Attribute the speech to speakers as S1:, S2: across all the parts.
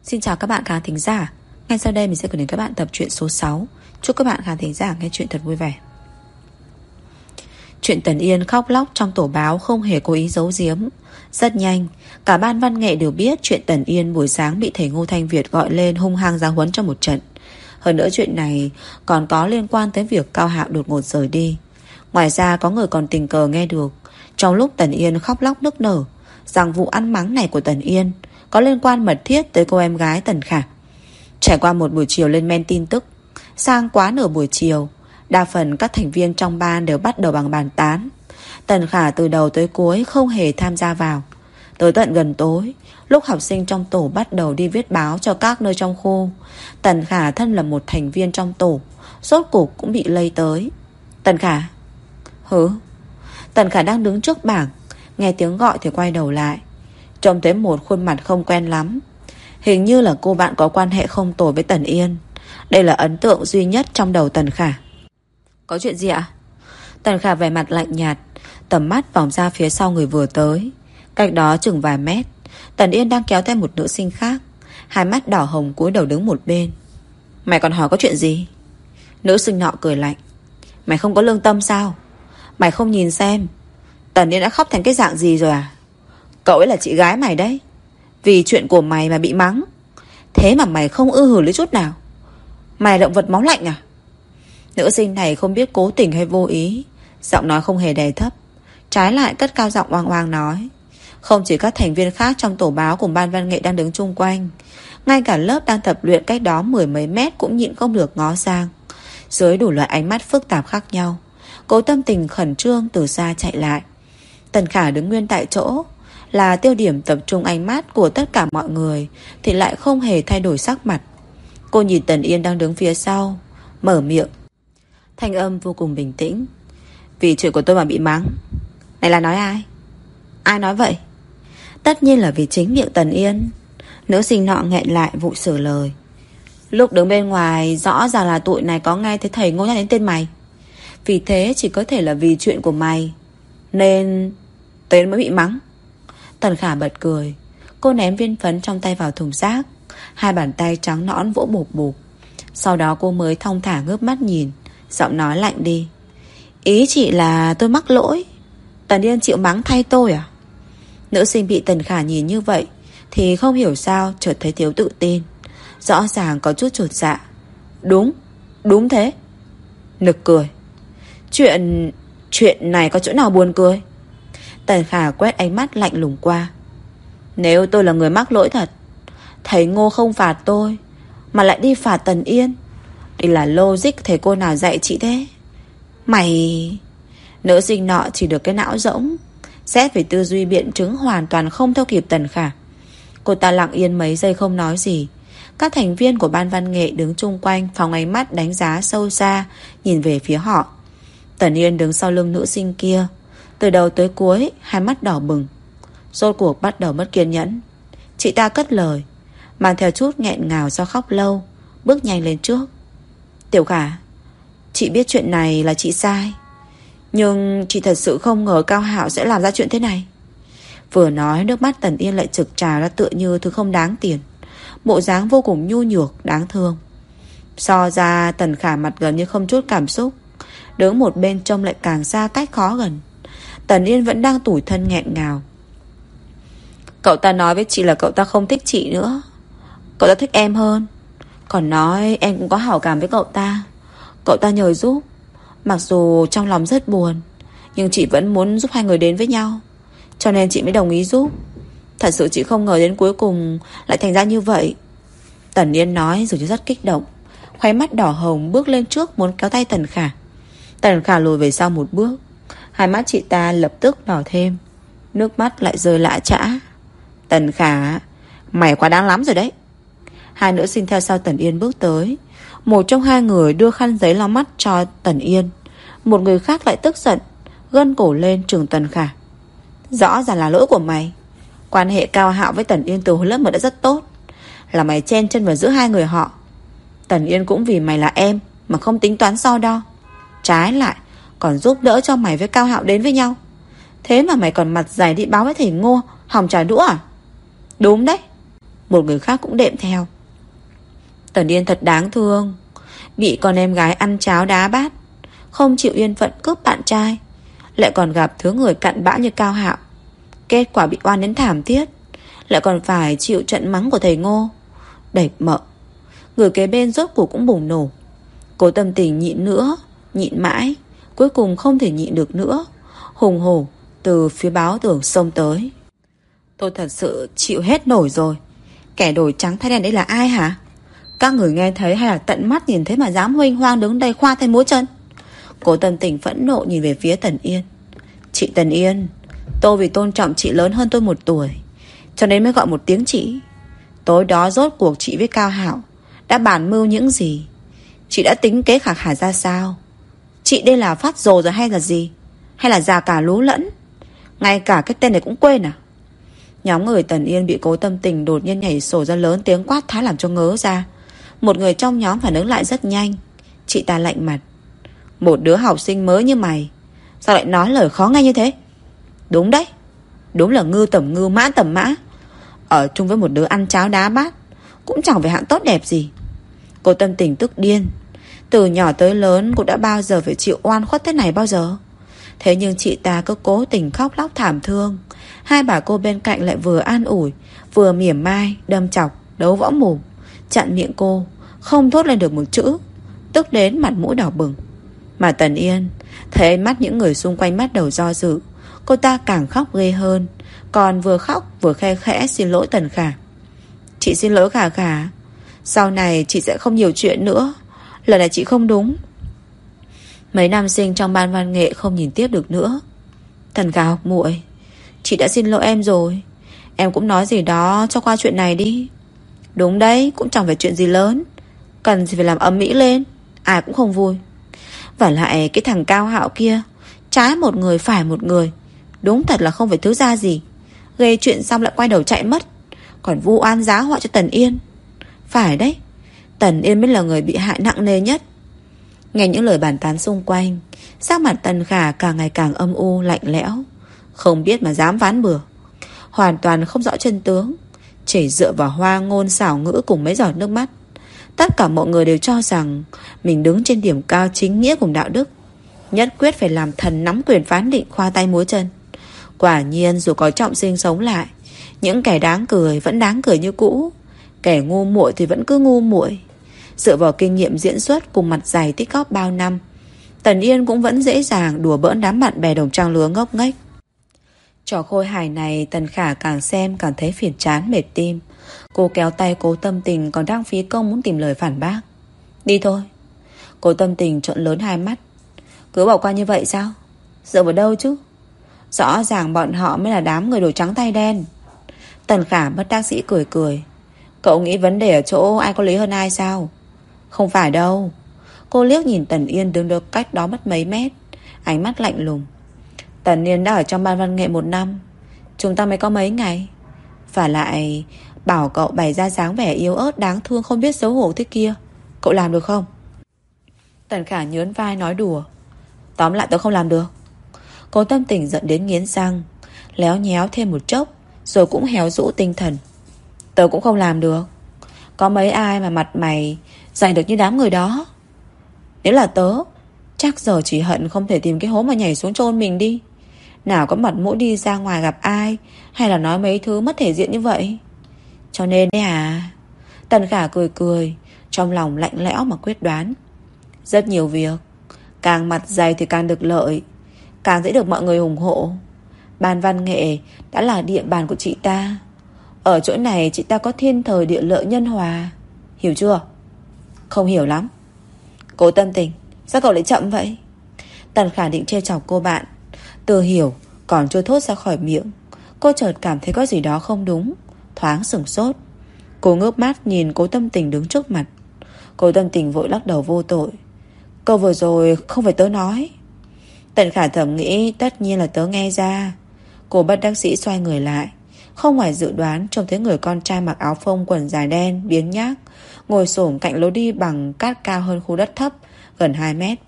S1: Xin chào các bạn khán thính giả. Ngay sau đây mình sẽ gửi đến các bạn tập truyện số 6. Chúc các bạn khán thính giả nghe chuyện thật vui vẻ. Chuyện Tần Yên khóc lóc trong tổ báo không hề cố ý giấu giếm. Rất nhanh, cả ban văn nghệ đều biết chuyện Tần Yên buổi sáng bị thầy Ngô Thanh Việt gọi lên hung hăng giáo huấn cho một trận. Hơn nữa chuyện này còn có liên quan tới việc Cao Hạo đột ngột rời đi. Ngoài ra có người còn tình cờ nghe được, trong lúc Tần Yên khóc lóc nức nở, rằng vụ ăn mắng này của Tần Yên có liên quan mật thiết tới cô em gái Tần Khả. Trải qua một buổi chiều lên men tin tức, sang quá nửa buổi chiều, đa phần các thành viên trong ban đều bắt đầu bằng bàn tán. Tần Khả từ đầu tới cuối không hề tham gia vào. Tới tận gần tối, lúc học sinh trong tổ bắt đầu đi viết báo cho các nơi trong khu, Tần Khả thân là một thành viên trong tổ, rốt cuộc cũng bị lây tới. Tần Khả. Hứ. Tần Khả đang đứng trước bảng, nghe tiếng gọi thì quay đầu lại, trông thấy một khuôn mặt không quen lắm. Hình như là cô bạn có quan hệ không tồi với Tần Yên. Đây là ấn tượng duy nhất trong đầu Tần Khả. Có chuyện gì ạ? Tần Khả vẻ mặt lạnh nhạt, tầm mắt vòng ra phía sau người vừa tới. Cách đó chừng vài mét, Tần Yên đang kéo tay một nữ sinh khác, hai mắt đỏ hồng cúi đầu đứng một bên. Mày còn hỏi có chuyện gì? Nữ sinh nọ cười lạnh. Mày không có lương tâm sao? Mày không nhìn xem Tần Yên đã khóc thành cái dạng gì rồi à? Cậu ấy là chị gái mày đấy. Vì chuyện của mày mà bị mắng, thế mà mày không ư hử lấy chút nào. Mày động vật máu lạnh à? Nữ sinh này không biết cố tình hay vô ý, giọng nói không hề đè thấp, trái lại cất cao giọng oang oang nói. Không chỉ các thành viên khác trong tổ báo cùng ban văn nghệ đang đứng chung quanh, ngay cả lớp đang tập luyện cách đó 10 mấy mét cũng nhịn không được ngó sang. Dưới đủ loại ánh mắt phức tạp khác nhau, cố tâm tình khẩn trương từ xa chạy lại. Tần Khả đứng nguyên tại chỗ, là tiêu điểm tập trung ánh mắt của tất cả mọi người, thì lại không hề thay đổi sắc mặt. Cô nhìn Tần Yên đang đứng phía sau, mở miệng, thanh âm vô cùng bình tĩnh. Vì chuyện của tôi mà bị mắng. Này là nói ai? Ai nói vậy? Tất nhiên là vì chính miệng Tần Yên. Nữ sinh nọ nghẹn lại vội sửa lời. Lúc đứng bên ngoài rõ ràng là tụi này có nghe thấy thầy Ngô nhắc đến tên mày. Vì thế chỉ có thể là vì chuyện của mày nên tên mới bị mắng. Tần Khả bật cười. Cô ném viên phấn trong tay vào thùng rác, hai bàn tay trắng nõn vỗ bộp bộp. Sau đó cô mới thong thả ngước mắt nhìn, giọng nói lạnh đi. Ý chị là tôi mắc lỗi, Tần Yên chịu mắng thay tôi à? Nữ sinh bị Tần Khả nhìn như vậy thì không hiểu sao chợt thấy thiếu tự tin, rõ ràng có chút chột dạ. Đúng thế. Nực cười. Chuyện này có chỗ nào buồn cười? Tần Khả quét ánh mắt lạnh lùng qua. Nếu tôi là người mắc lỗi thật, thầy Ngô không phạt tôi mà lại đi phạt Tần Yên, đây là logic thầy cô nào dạy chị thế? Mày... Nữ sinh nọ chỉ được cái não rỗng, xét về tư duy biện chứng hoàn toàn không theo kịp Tần Khả. Cô ta lặng yên mấy giây không nói gì. Các thành viên của ban văn nghệ đứng chung quanh phóng ánh mắt đánh giá sâu xa, nhìn về phía họ. Tần Yên đứng sau lưng nữ sinh kia, từ đầu tới cuối hai mắt đỏ bừng, rốt cuộc bắt đầu mất kiên nhẫn. Chị ta cất lời, mang theo chút nghẹn ngào do khóc lâu, bước nhanh lên trước. Tiểu Khả, chị biết chuyện này là chị sai, nhưng chị thật sự không ngờ Cao Hạo sẽ làm ra chuyện thế này. Vừa nói nước mắt Tần Yên lại trực trào ra tựa như thứ không đáng tiền, bộ dáng vô cùng nhu nhược, đáng thương. So ra Tần Khả mặt gần như không chút cảm xúc, đứng một bên trông lại càng xa cách khó gần. Tần Yên vẫn đang tủi thân nghẹn ngào. Cậu ta nói với chị là cậu ta không thích chị nữa, cậu ta thích em hơn. Còn nói em cũng có hảo cảm với cậu ta, cậu ta nhờ giúp. Mặc dù trong lòng rất buồn, nhưng chị vẫn muốn giúp hai người đến với nhau, cho nên chị mới đồng ý giúp. Thật sự chị không ngờ đến cuối cùng lại thành ra như vậy. Tần Yên nói rồi rất kích động, khóe mắt đỏ hồng bước lên trước muốn kéo tay Tần Khả. Tần Khả lùi về sau một bước, hai mắt chị ta lập tức đỏ thêm, nước mắt lại rơi lã chã. Tần Khả, mày quá đáng lắm rồi đấy. Hai nữ sinh theo sau Tần Yên bước tới. Một trong hai người đưa khăn giấy lau mắt cho Tần Yên, một người khác lại tức giận, gân cổ lên trừng Tần Khả. Rõ ràng là lỗi của mày. Quan hệ Cao Hạo với Tần Yên từ hồi lớp 1 đã rất tốt, là mày chen chân vào giữa hai người họ. Tần Yên cũng vì mày là em mà không tính toán so đo, trái lại còn giúp đỡ cho mày với Cao Hạo đến với nhau. Thế mà mày còn mặt dày đi báo với thầy Ngô hòng trả đũa à? Đúng đấy, Một người khác cũng đệm theo. Tần Yên thật đáng thương, bị con em gái ăn cháo đá bát, không chịu yên phận cướp bạn trai, lại còn gặp thứ người cặn bã như Cao Hạo. Kết quả bị oan đến thảm thiết, lại còn phải chịu trận mắng của thầy Ngô. Đẩy mợ. Người kế bên rốt cuộc cũng bùng nổ. Cố Tâm Tình nhịn nữa, nhịn mãi, cuối cùng không thể nhịn được nữa, hùng hổ từ phía báo tường xông tới. Tôi thật sự chịu hết nổi rồi. Kẻ đổi trắng thay đen đấy là ai hả? Các người nghe thấy hay là tận mắt nhìn thấy mà dám huênh hoang đứng đây khoa tay múa chân? Cố Tâm Tình phẫn nộ nhìn về phía Tần Yên. Chị Tần Yên, tôi vì tôn trọng chị lớn hơn tôi 1 tuổi, cho nên mới gọi một tiếng chị. Tối đó rốt cuộc chị với Cao Hạo đã bàn mưu những gì? Chị đã tính kế khả khả ra sao? Chị đây là phát rồ rồi hay là gì? Hay là già cả lú lẫn? Ngay cả cái tên này cũng quên à? Nhóm người Tần Yên bị Cố Tâm Tình đột nhiên nhảy sổ ra lớn tiếng quát thái làm cho ngớ ra. Một người trong nhóm phản ứng lại rất nhanh. Chị ta lạnh mặt. Một đứa học sinh mới như mày, sao lại nói lời khó nghe như thế? Đúng đấy, đúng là ngư tầm ngư mã tầm mã. Ở chung với một đứa ăn cháo đá bát cũng chẳng phải hạng tốt đẹp gì. Cô Tâm Tình tức điên. Từ nhỏ tới lớn cũng đã bao giờ phải chịu oan khuất thế này bao giờ. Thế nhưng chị ta cứ cố tình khóc lóc thảm thương. Hai bà cô bên cạnh lại vừa an ủi, vừa mỉa mai, đâm chọc, đấu võ mồm, chặn miệng cô, không thốt lên được một chữ, tức đến mặt mũi đỏ bừng. Mà Tần Yên thấy mắt những người xung quanh bắt đầu do dự, cô ta càng khóc ghê hơn, còn vừa khóc vừa khe khẽ xin lỗi Tần Khả. Chị xin lỗi Khả Khả, sau này chị sẽ không nhiều chuyện nữa, lần này chị không đúng. Mấy nam sinh trong ban văn nghệ không nhìn tiếp được nữa. Tần Khả học muội, chị đã xin lỗi em rồi, em cũng nói gì đó cho qua chuyện này đi. Đúng đấy, cũng chẳng phải chuyện gì lớn, cần gì phải làm ầm ĩ lên, ai cũng không vui. Và lại cái thằng Cao Hạo kia, trái một người phải một người, đúng thật là không phải thứ ra gì. Gây chuyện xong lại quay đầu chạy mất, còn vu oan giá họa cho Tần Yên. Phải đấy, Tần Yên mới là người bị hại nặng nề nhất. Nghe những lời bàn tán xung quanh, sắc mặt Tần Khả càng ngày càng âm u lạnh lẽo. Không biết mà dám ván bừa, hoàn toàn không rõ chân tướng, chỉ dựa vào hoa ngôn xảo ngữ cùng mấy giọt nước mắt. Tất cả mọi người đều cho rằng mình đứng trên điểm cao chính nghĩa cùng đạo đức, nhất quyết phải làm thần nắm quyền phán định khoa tay múa chân. Quả nhiên dù có trọng sinh sống lại, những kẻ đáng cười vẫn đáng cười như cũ, kẻ ngu muội thì vẫn cứ ngu muội. Dựa vào kinh nghiệm diễn xuất cùng mặt dày tích góp bao năm, Tần Yên cũng vẫn dễ dàng đùa bỡn đám bạn bè đồng trang lứa ngốc nghếch. Trò khôi hài này Tần Khả càng xem càng thấy phiền chán mệt tim. Cô kéo tay Cố Tâm Tình còn đang phí công muốn tìm lời phản bác. Đi thôi. Cố Tâm Tình trợn lớn hai mắt. Cứ bỏ qua như vậy sao? Dựa vào đâu chứ? Rõ ràng bọn họ mới là đám người đồ trắng tay đen. Tần Khả bất đắc dĩ cười cười. Cậu nghĩ vấn đề ở chỗ ai có lý hơn ai sao? Không phải đâu. Cô liếc nhìn Tần Yên đứng được cách đó mất mấy mét, ánh mắt lạnh lùng. Tần Yên đã ở trong ban văn nghệ 1 năm, chúng ta mới có mấy ngày. Và lại bảo cậu bày ra dáng vẻ yếu ớt đáng thương không biết xấu hổ thế kia, cậu làm được không? Tần Khả nhớn vai nói đùa. Tóm lại tôi không làm được. Cố Tâm Tình giận đến nghiến răng, léo nhéo thêm một chốc, rồi cũng héo rũ tinh thần. Tớ cũng không làm được. Có mấy ai mà mặt mày dày được như đám người đó. Nếu là tớ, chắc giờ chỉ hận không thể tìm cái hố mà nhảy xuống chôn mình đi. Nào có mặt mũi đi ra ngoài gặp ai, hay là nói mấy thứ mất thể diện như vậy. Cho nên đấy à. Tần Khả cười cười, trong lòng lạnh lẽo mà quyết đoán. Rất nhiều việc, càng mặt dày thì càng được lợi, càng dễ được mọi người ủng hộ. Ban văn nghệ đã là địa bàn của chị ta. Ở chỗ này chị ta có thiên thời địa lợi nhân hòa. Hiểu chưa? Không hiểu lắm. Cố Tâm Tình, sao cậu lại chậm vậy? Tần Khả định trêu chọc cô bạn. Từ hiểu còn chưa thốt ra khỏi miệng, cô chợt cảm thấy có gì đó không đúng, thoáng sửng sốt. Cô ngước mắt nhìn Cố Tâm Tình đứng trước mặt. Cố Tâm Tình vội lắc đầu vô tội. Câu vừa rồi không phải tớ nói. Tần Khả thầm nghĩ tất nhiên là tớ nghe ra. Cô bất đắc dĩ xoay người lại. Không ngoài dự đoán trông thấy người con trai mặc áo phông quần dài đen biếng nhác ngồi xổm cạnh lối đi bằng cát cao hơn khu đất thấp gần 2 mét.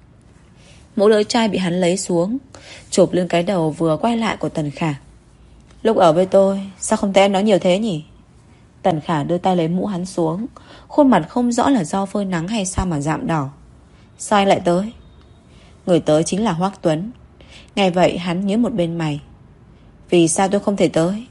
S1: Mũ lưỡi chai bị hắn lấy xuống, chụp lên cái đầu vừa quay lại của Tần Khả. Lúc ở với tôi sao không thấy em nói nhiều thế nhỉ? Tần Khả đưa tay lấy mũ hắn xuống. Khuôn mặt không rõ là do phơi nắng hay sao mà rạm đỏ. Sao anh lại tới? Người tới chính là Hoắc Tuấn. Nghe vậy hắn nhíu một bên mày. Vì sao tôi không thể tới?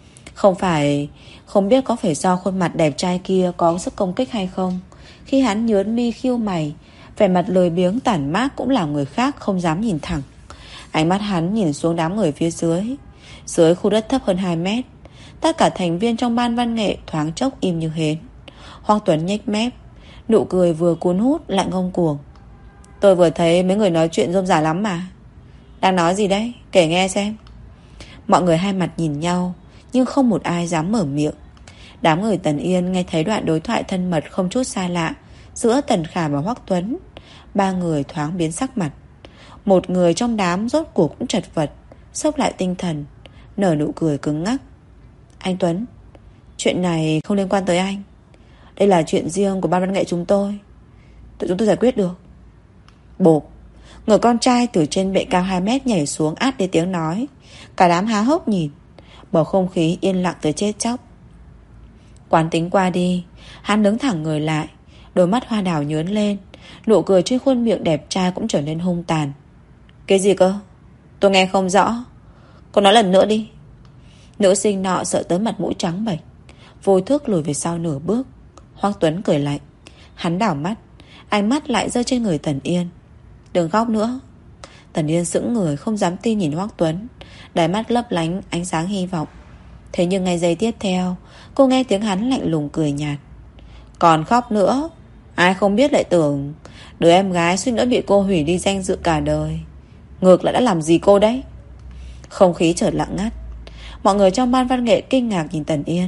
S1: Không biết có phải do khuôn mặt đẹp trai kia có sức công kích hay không. Khi hắn nhớn mi khiêu mày, vẻ mặt lười biếng tản mát cũng làm người khác không dám nhìn thẳng. Ánh mắt hắn nhìn xuống đám người phía dưới. Dưới khu đất thấp hơn 2 mét, tất cả thành viên trong ban văn nghệ thoáng chốc im như hến. Hoắc Tuấn nhếch mép, nụ cười vừa cuốn hút lại ngông cuồng. Tôi vừa thấy mấy người nói chuyện rôm rả lắm mà. Đang nói gì đấy? Kể nghe xem. Mọi người hai mặt nhìn nhau, nhưng không một ai dám mở miệng. Đám người Tần Yên nghe thấy đoạn đối thoại thân mật không chút xa lạ giữa Tần Khả và Hoắc Tuấn. Ba người thoáng biến sắc mặt. Một người trong đám rốt cuộc cũng chật vật, xốc lại tinh thần, nở nụ cười cứng ngắc. Anh Tuấn, chuyện này không liên quan tới anh. Đây là chuyện riêng của ban văn nghệ chúng tôi. Tụi chúng tôi giải quyết được. Bộp, người con trai từ trên bệ cao 2 mét nhảy xuống át đi tiếng nói. Cả đám há hốc nhìn. Bầu không khí yên lặng tới chết chóc. Quán tính qua đi, hắn đứng thẳng người lại, đôi mắt hoa đào nhớn lên, nụ cười trên khuôn miệng đẹp trai cũng trở nên hung tàn. Cái gì cơ? Tôi nghe không rõ. Cô nói lần nữa đi. Nữ sinh nọ sợ tới mặt mũi trắng bệch, vô thức lùi về sau nửa bước. Hoắc Tuấn cười lạnh. Hắn đảo mắt, ánh mắt lại rơi trên người Tần Yên. Đừng khóc nữa. Tần Yên sững người không dám tin nhìn Hoắc Tuấn, đáy mắt lấp lánh ánh sáng hy vọng. Thế nhưng ngay giây tiếp theo, cô nghe tiếng hắn lạnh lùng cười nhạt. Còn khóc nữa? Ai không biết lại tưởng đứa em gái suýt nữa bị cô hủy đi danh dự cả đời. Ngược lại đã làm gì cô đấy? Không khí chợt lặng ngắt. Mọi người trong ban văn nghệ kinh ngạc nhìn Tần Yên.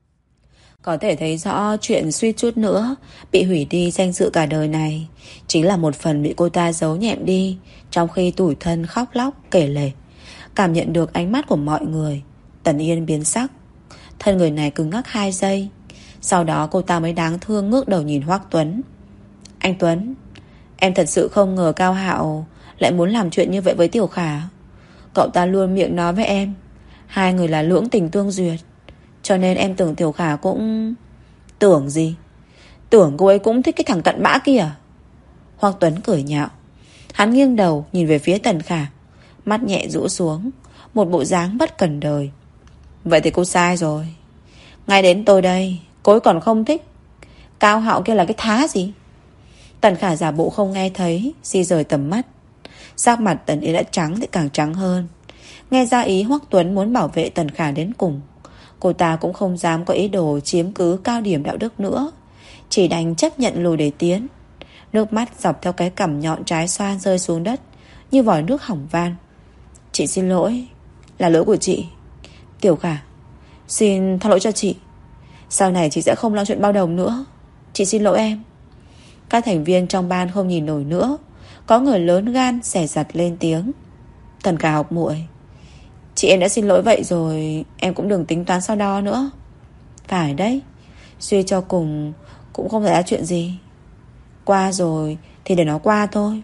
S1: Có thể thấy rõ chuyện suýt chút nữa bị hủy đi danh dự cả đời này chính là một phần bị cô ta giấu nhẹm đi, trong khi tủi thân khóc lóc kể lể. Cảm nhận được ánh mắt của mọi người, Tần Yên biến sắc. Thân người này cứng ngắc 2 giây. Sau đó cô ta mới đáng thương ngước đầu nhìn Hoắc Tuấn. Anh Tuấn, em thật sự không ngờ Cao Hạo lại muốn làm chuyện như vậy với Tiểu Khả. Cậu ta luôn miệng nói với em hai người là lưỡng tình tương duyệt, cho nên em tưởng Tiểu Khả cũng... Tưởng gì? Tưởng cô ấy cũng thích cái thằng cặn bã kia. Hoắc Tuấn cười nhạo. Hắn nghiêng đầu nhìn về phía Tần Khả, mắt nhẹ rũ xuống, một bộ dáng bất cần đời. Vậy thì cô sai rồi. Ngay đến tôi đây, cô ấy còn không thích. Cao Hạo kia là cái thá gì? Tần Khả giả bộ không nghe thấy, di rời tầm mắt. Sắc mặt Tần Yên đã trắng thì càng trắng hơn. Nghe ra ý Hoắc Tuấn muốn bảo vệ Tần Khả đến cùng. Cô ta cũng không dám có ý đồ chiếm cứ cao điểm đạo đức nữa, chỉ đành chấp nhận lùi để tiến. Nước mắt dọc theo cái cằm nhọn trái xoan rơi xuống đất như vòi nước hỏng van. Chị xin lỗi. Là lỗi của chị. Tiểu Khả, xin tha lỗi cho chị. Sau này chị sẽ không lo chuyện bao đồng nữa. Chị xin lỗi em. Các thành viên trong ban không nhìn nổi nữa. Có người lớn gan xẻ giặt lên tiếng. Tần Khả học muội, chị em đã xin lỗi vậy rồi, em cũng đừng tính toán so đo nữa. Phải đấy, suy cho cùng cũng không xảy ra chuyện gì. Qua rồi thì để nó qua thôi.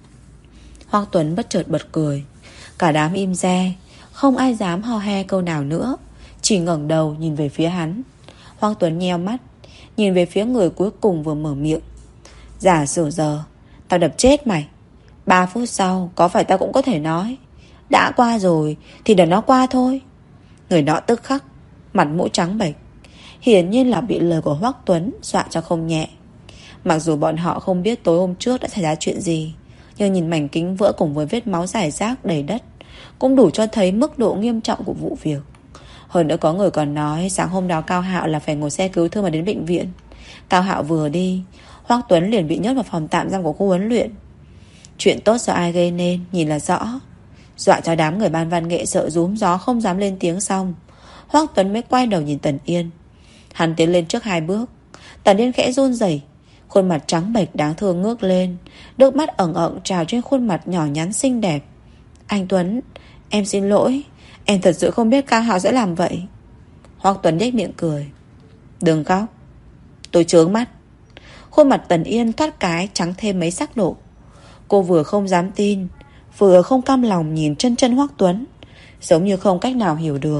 S1: Hoắc Tuấn bất chợt bật cười. Cả đám im re, không ai dám ho he câu nào nữa, chỉ ngẩng đầu nhìn về phía hắn. Hoắc Tuấn nheo mắt, nhìn về phía người cuối cùng vừa mở miệng. Giả sử giờ tao đập chết mày, 3 phút sau có phải tao cũng có thể nói đã qua rồi thì để nó qua thôi. Người nọ tức khắc mặt mũi trắng bệch, hiển nhiên là bị lời của Hoắc Tuấn dọa cho không nhẹ. Mặc dù bọn họ không biết tối hôm trước đã xảy ra chuyện gì, nhưng nhìn mảnh kính vỡ cùng với vết máu rải rác đầy đất cũng đủ cho thấy mức độ nghiêm trọng của vụ việc. Hơn nữa có người còn nói sáng hôm đó Cao Hạo là phải ngồi xe cứu thương mà đến bệnh viện. Cao Hạo vừa đi, Hoắc Tuấn liền bị nhốt vào phòng tạm giam của khu huấn luyện. Chuyện tốt do ai gây nên nhìn là rõ. Dọa cho đám người ban văn nghệ sợ rúm gió không dám lên tiếng xong, Hoắc Tuấn mới quay đầu nhìn Tần Yên. Hắn tiến lên trước 2 bước. Tần Yên khẽ run rẩy, khuôn mặt trắng bệch đáng thương ngước lên, nước mắt ẩn ẩn trào trên khuôn mặt nhỏ nhắn xinh đẹp. Anh Tuấn, em xin lỗi. Em thật sự không biết Cao Hạo sẽ làm vậy. Hoắc Tuấn nhếch miệng cười. Đừng khóc, tôi chướng mắt. Khuôn mặt Tần Yên thoát cái trắng thêm mấy sắc độ. Cô vừa không dám tin, vừa không cam lòng nhìn chân Hoắc Tuấn, giống như không cách nào hiểu được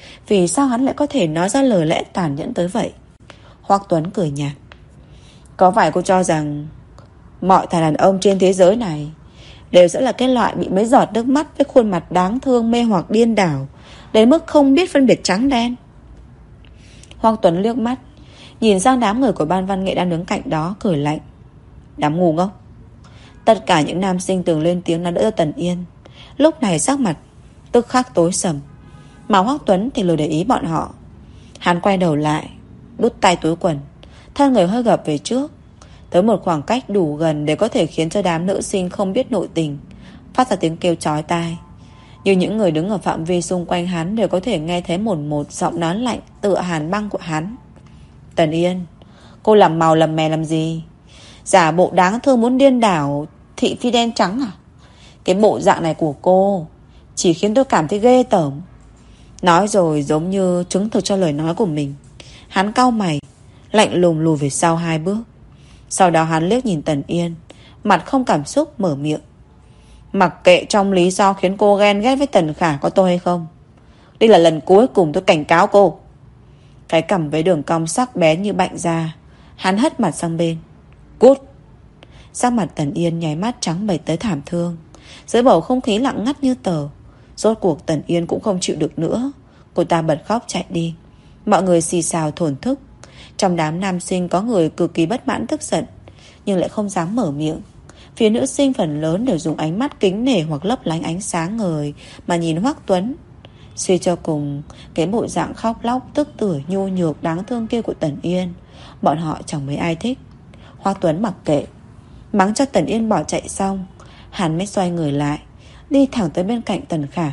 S1: Vì sao hắn lại có thể nói ra lời lẽ tàn nhẫn tới vậy? Hoắc Tuấn cười nhạt. Có phải cô cho rằng mọi thằng đàn ông trên thế giới này đều sẽ là cái loại bị mấy giọt nước mắt với khuôn mặt đáng thương mê hoặc điên đảo đến mức không biết phân biệt trắng đen? Hoắc Tuấn liếc mắt nhìn sang đám người của ban văn nghệ đang đứng cạnh đó, cười lạnh. Đám ngu ngốc. Tất cả những nam sinh từng lên tiếng nói đỡ cho Tần Yên lúc này sắc mặt tức khắc tối sầm, mà Hoắc Tuấn thì lười để ý bọn họ. Hắn quay đầu lại, đút tay túi quần, thân người hơi gập về trước, tới một khoảng cách đủ gần để có thể khiến cho đám nữ sinh không biết nội tình phát ra tiếng kêu chói tai. Như những người đứng ở phạm vi xung quanh hắn đều có thể nghe thấy một giọng nói lạnh tựa hàn băng của hắn. Tần Yên, cô làm màu làm mè làm gì? Giả bộ đáng thương muốn điên đảo thị phi đen trắng à? Cái bộ dạng này của cô chỉ khiến tôi cảm thấy ghê tởm. Nói rồi giống như chứng thực cho lời nói của mình, hắn cau mày, lạnh lùng lùi về sau 2 bước. Sau đó hắn liếc nhìn Tần Yên, mặt không cảm xúc mở miệng. Mặc kệ trong lý do khiến cô ghen ghét với Tần Khả có tôi hay không, đây là lần cuối cùng tôi cảnh cáo cô. Cái cằm với đường cong sắc bén như bạnh da, hắn hất mặt sang bên. Cút. Sắc mặt Tần Yên nháy mắt trắng bệch tới thảm thương. Dưới bầu không khí lặng ngắt như tờ, rốt cuộc Tần Yên cũng không chịu được nữa. Cô ta bật khóc chạy đi. Mọi người xì xào thổn thức. Trong đám nam sinh có người cực kỳ bất mãn tức giận, nhưng lại không dám mở miệng. Phía nữ sinh phần lớn đều dùng ánh mắt kính nể hoặc lấp lánh ánh sáng ngời mà nhìn Hoắc Tuấn. Suy cho cùng, cái bộ dạng khóc lóc tức tưởi nhu nhược đáng thương kia của Tần Yên, bọn họ chẳng mấy ai thích. Hoắc Tuấn mặc kệ, mắng cho Tần Yên bỏ chạy xong, hắn mới xoay người lại, đi thẳng tới bên cạnh Tần Khả.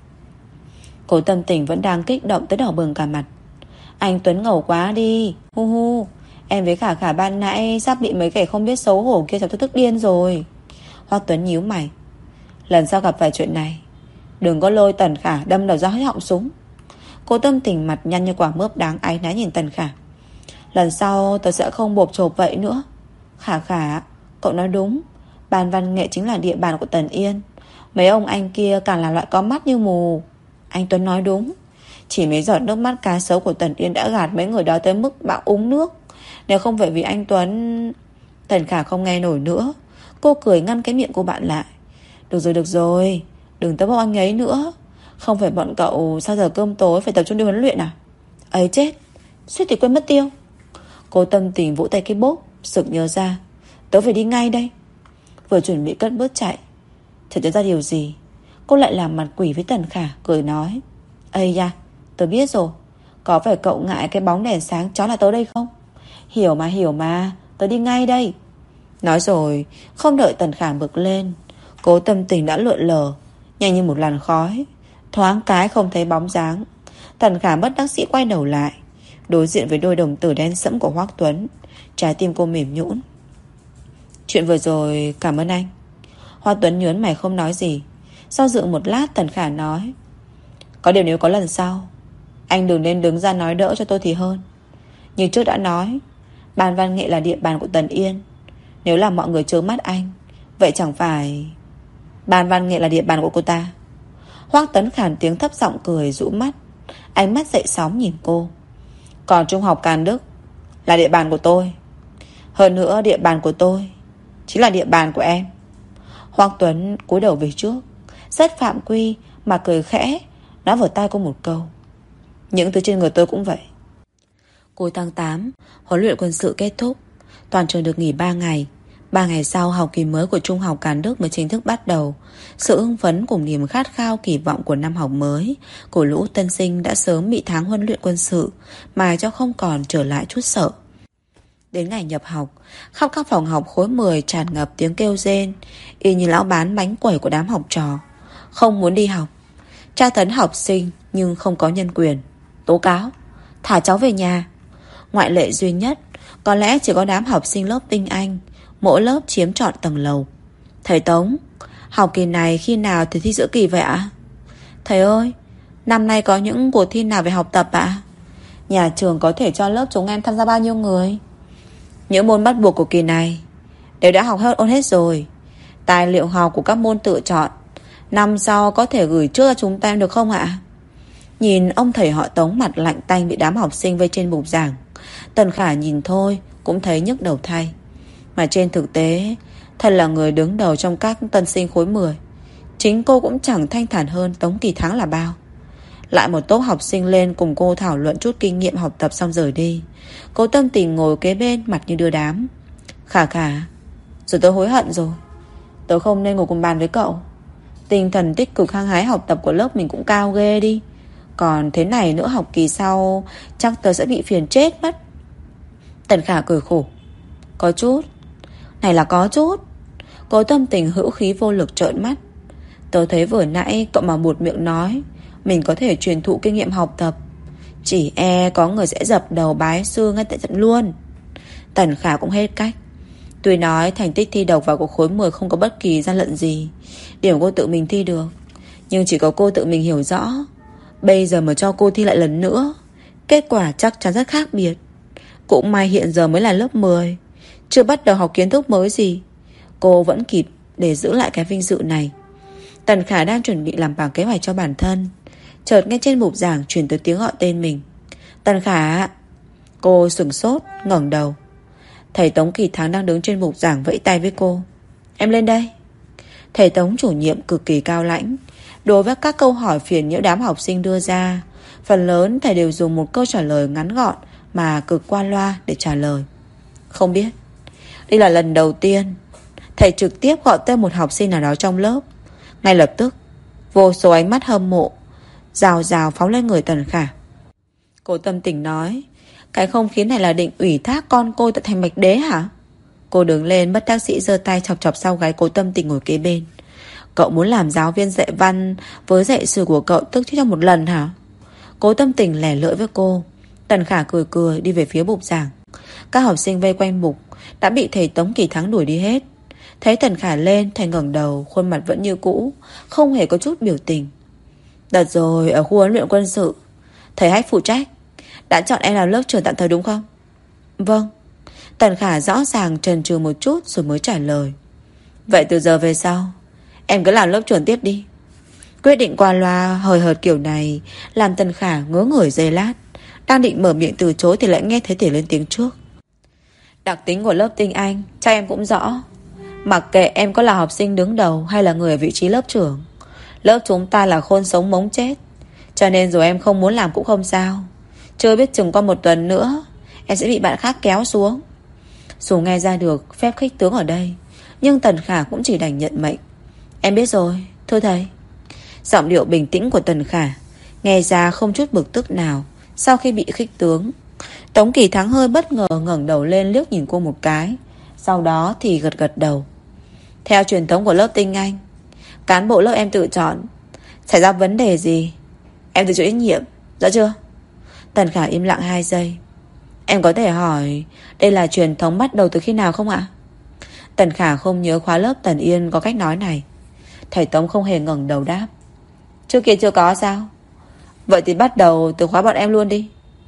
S1: Cô tâm tình vẫn đang kích động tới đỏ bừng cả mặt. Anh Tuấn ngầu quá đi, hu hu. Em với Khả Khả ban nãy sắp bị mấy kẻ không biết xấu hổ kia chọc tôi tức điên rồi. Hoắc Tuấn nhíu mày. Lần sau gặp phải chuyện này, đừng có lôi Tần Khả đâm đầu ra hết họng súng. Cô tâm tình mặt nhăn như quả mướp đáng áy náy nhìn Tần Khả. Lần sau tôi sẽ không bộp chộp vậy nữa. Khả Khả, cậu nói đúng, ban văn nghệ chính là địa bàn của Tần Yên. Mấy ông anh kia càng là loại có mắt như mù. Anh Tuấn nói đúng, chỉ mấy giọt nước mắt cá sấu của Tần Yên đã gạt mấy người đó tới mức bạo uống nước. Nếu không phải vì anh Tuấn... Tần Khả không nghe nổi nữa. Cô cười ngăn cái miệng của bạn lại. Được rồi, đừng tới bốc anh ấy nữa. Không phải bọn cậu sau giờ cơm tối phải tập trung đi huấn luyện à? Ấy chết, suýt thì quên mất tiêu. Cô tâm tình vỗ tay cái bốp, sực nhớ ra, tớ phải đi ngay đây. Vừa chuẩn bị cất bước chạy, chợt nhớ ra điều gì, cô lại làm mặt quỷ với Tần Khả, cười nói. Ây da, tớ biết rồi. Có phải cậu ngại cái bóng đèn sáng chó là tớ đây không? Hiểu mà, tớ đi ngay đây. Nói rồi, không đợi Tần Khả bực lên, Cố Tâm Tình đã lượn lờ, nhanh như một làn khói. Thoáng cái không thấy bóng dáng. Tần Khả bất đắc dĩ quay đầu lại, đối diện với đôi đồng tử đen sẫm của Hoắc Tuấn. Trái tim cô mềm nhũn. Chuyện vừa rồi cảm ơn anh. Hoắc Tuấn nhớn mày không nói gì. Sau dự một lát, Tần Khả nói, có điều nếu có lần sau, anh đừng nên đứng ra nói đỡ cho tôi thì hơn. Như trước đã nói, ban văn nghệ là địa bàn của Tần Yên. Nếu làm mọi người trướng mắt anh, vậy chẳng phải ban văn nghệ là địa bàn của cô ta? Hoắc Tuấn khàn tiếng thấp giọng cười, rũ mắt, ánh mắt dậy sóng nhìn cô. Còn Trung học Càn Đức là địa bàn của tôi. Hơn nữa địa bàn của tôi chính là địa bàn của em. Hoắc Tuấn cúi đầu về trước, rất phạm quy mà cười khẽ, nói vào tai cô một câu. Những thứ trên người tôi cũng vậy. Cuối tháng 8, huấn luyện quân sự kết thúc. Toàn trường được nghỉ 3 ngày. 3 ngày sau, học kỳ mới của Trung học Càn Đức mới chính thức bắt đầu. Sự hưng phấn cùng niềm khát khao kỳ vọng của năm học mới của lũ tân sinh đã sớm bị tháng huấn luyện quân sự mài cho không còn trở lại chút sợ. Đến ngày nhập học, khắp các phòng học khối 10 tràn ngập tiếng kêu rên, y như lão bán bánh quẩy của đám học trò. Không muốn đi học, tra tấn học sinh nhưng không có nhân quyền, tố cáo, thả cháu về nhà. Ngoại lệ duy nhất có lẽ chỉ có đám học sinh lớp tinh Anh, mỗi lớp chiếm trọn tầng lầu. Thầy Tống, học kỳ này khi nào thì thi giữa kỳ vậy ạ? Thầy ơi, năm nay có những cuộc thi nào về học tập ạ? Nhà trường có thể cho lớp chúng em tham gia bao nhiêu người? Những môn bắt buộc của kỳ này đều đã học hết ôn hết rồi. Tài liệu học của các môn tự chọn năm sau có thể gửi trước cho chúng ta được không ạ? Nhìn ông thầy họ Tống mặt lạnh tanh bị đám học sinh vây trên bục giảng, Tần Khả nhìn thôi cũng thấy nhức đầu thay. Mà trên thực tế, thân là người đứng đầu trong các tân sinh khối 10, chính cô cũng chẳng thanh thản hơn Tống Kỳ Thắng là bao. Lại một tốp học sinh lên cùng cô thảo luận chút kinh nghiệm học tập xong rời đi. Cô tâm tình ngồi kế bên mặt như đưa đám. Khả Khả, rồi tớ hối hận rồi. Tớ không nên ngồi cùng bàn với cậu. Tinh thần tích cực hăng hái học tập của lớp mình cũng cao ghê đi. Còn thế này nữa học kỳ sau chắc tớ sẽ bị phiền chết mất. Tần Khả cười khổ. Có chút. Này là có chút. Cô tâm tình hữu khí vô lực trợn mắt. Tớ thấy vừa nãy cậu mà buột miệng nói mình có thể truyền thụ kinh nghiệm học tập, chỉ e có người sẽ dập đầu bái sư ngay tại trận luôn. Tần Khả cũng hết cách. Tuy nói thành tích thi độc vào của khối 10 không có bất kỳ gian lận gì, điểm cô tự mình thi được, nhưng chỉ có cô tự mình hiểu rõ. Bây giờ mà cho cô thi lại lần nữa, kết quả chắc chắn rất khác biệt. Cũng may hiện giờ mới là lớp 10, chưa bắt đầu học kiến thức mới gì. Cô vẫn kịp để giữ lại cái vinh dự này. Tần Khả đang chuẩn bị làm bảng kế hoạch cho bản thân, chợt nghe trên bục giảng truyền tới tiếng gọi tên mình. Tần Khả. Cô sửng sốt ngẩng đầu. Thầy Tống Kỳ Thắng đang đứng trên bục giảng vẫy tay với cô. Em lên đây. Thầy Tống chủ nhiệm cực kỳ cao lãnh. Đối với các câu hỏi phiền nhiễu đám học sinh đưa ra, phần lớn thầy đều dùng một câu trả lời ngắn gọn mà cực qua loa để trả lời. Không biết. Đây là lần đầu tiên thầy trực tiếp gọi tên một học sinh nào đó trong lớp. Ngay lập tức vô số ánh mắt hâm mộ rào rào phóng lên người Tần Khả. Cô tâm tình nói, cái không khí này là định ủy thác con cô tại thành Bạch Đế hả? Cô đứng lên bất đắc sĩ giơ tay chọc chọc sau gáy Cố Tâm Tình ngồi kế bên. Cậu muốn làm giáo viên dạy văn với dạy sử của cậu tức chết trong một lần hả? Cố Tâm Tình lẻ lưỡi với cô. Tần Khả cười cười đi về phía bục giảng. Các học sinh vây quanh bục đã bị thầy Tống Kỳ Thắng đuổi đi hết. Thấy Tần Khả lên, thầy ngẩng đầu, khuôn mặt vẫn như cũ, không hề có chút biểu tình. Đợt rồi ở khu huấn luyện quân sự, thầy Hách phụ trách đã chọn em làm lớp trưởng tạm thời đúng không? Vâng. Tần Khả rõ ràng chần chừ một chút rồi mới trả lời. Vậy từ giờ về sau em cứ làm lớp trưởng tiếp đi. Quyết định qua loa hời hợt kiểu này làm Tần Khả ngớ người giây lát. Đang định mở miệng từ chối thì lại nghe thấy thầy lên tiếng trước. Đặc tính của lớp Tinh Anh chắc em cũng rõ. Mặc kệ em có là học sinh đứng đầu hay là người ở vị trí lớp trưởng, lớp chúng ta là khôn sống mống chết. Cho nên dù em không muốn làm cũng không sao. Chưa biết chừng qua một tuần nữa em sẽ bị bạn khác kéo xuống. Dù nghe ra được phép khích tướng ở đây, nhưng Tần Khả cũng chỉ đành nhận mệnh. Em biết rồi, thưa thầy. Giọng điệu bình tĩnh của Tần Khả nghe ra không chút bực tức nào. Sau khi bị khích tướng, Tống Kỳ Thắng hơi bất ngờ ngẩng đầu lên liếc nhìn cô một cái, sau đó thì gật gật đầu. Theo truyền thống của lớp Tinh Anh, cán bộ lớp em tự chọn, xảy ra vấn đề gì em tự chịu trách nhiệm, rõ chưa? Tần Khả im lặng 2 giây. Em có thể hỏi đây là truyền thống bắt đầu từ khi nào không ạ? Tần Khả không nhớ khóa lớp Tần Yên có cách nói này. Thầy Tống không hề ngẩng đầu đáp. Trước kia chưa có sao? Vậy thì bắt đầu từ khóa bọn em luôn đi.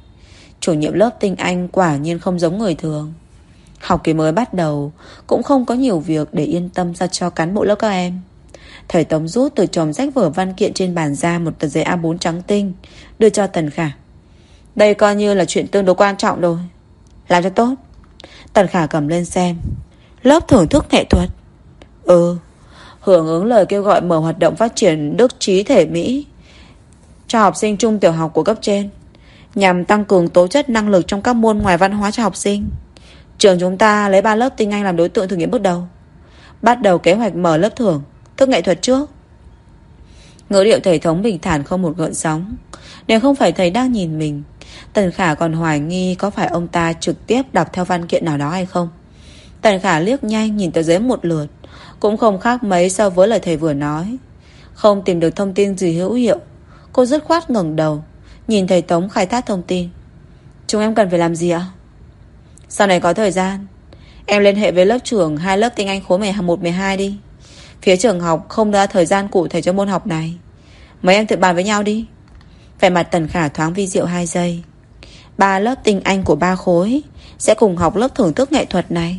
S1: Chủ nhiệm lớp Tinh Anh quả nhiên không giống người thường. Học kỳ mới bắt đầu cũng không có nhiều việc để yên tâm ra cho cán bộ lớp các em. Thầy Tống rút từ chòm rách vở văn kiện trên bàn ra một tờ giấy A4 trắng tinh, đưa cho Tần Khả. Đây coi như là chuyện tương đối quan trọng rồi, làm cho tốt. Tần Khả cầm lên xem. Lớp thưởng thức nghệ thuật. Hưởng ứng lời kêu gọi mở hoạt động phát triển đức trí thể Mỹ cho học sinh trung tiểu học của cấp trên, nhằm tăng cường tố chất năng lực trong các môn ngoài văn hóa cho học sinh. Trường chúng ta lấy 3 lớp Tinh Anh làm đối tượng thử nghiệm bước đầu. Bắt đầu kế hoạch mở lớp thưởng thức nghệ thuật trước. Ngữ điệu thầy Thống bình thản không một gợn sóng. Nếu không phải thầy đang nhìn mình, Tần Khả còn hoài nghi có phải ông ta trực tiếp đọc theo văn kiện nào đó hay không. Tần Khả liếc nhanh nhìn tờ giấy một lượt, cũng không khác mấy so với lời thầy vừa nói. Không tìm được thông tin gì hữu hiệu, cô dứt khoát ngẩng đầu nhìn thầy Tống khai thác thông tin. Chúng em cần phải làm gì ạ? Sau này có thời gian em liên hệ với lớp trưởng 2 lớp Tinh Anh khối 11, 12 đi. Phía trường học không ra thời gian cụ thể cho môn học này. Mấy em tự bàn với nhau đi. Vẻ mặt Tần Khả thoáng vi diệu 2 giây. 3 lớp Tinh Anh của 3 khối sẽ cùng học lớp thưởng thức nghệ thuật này.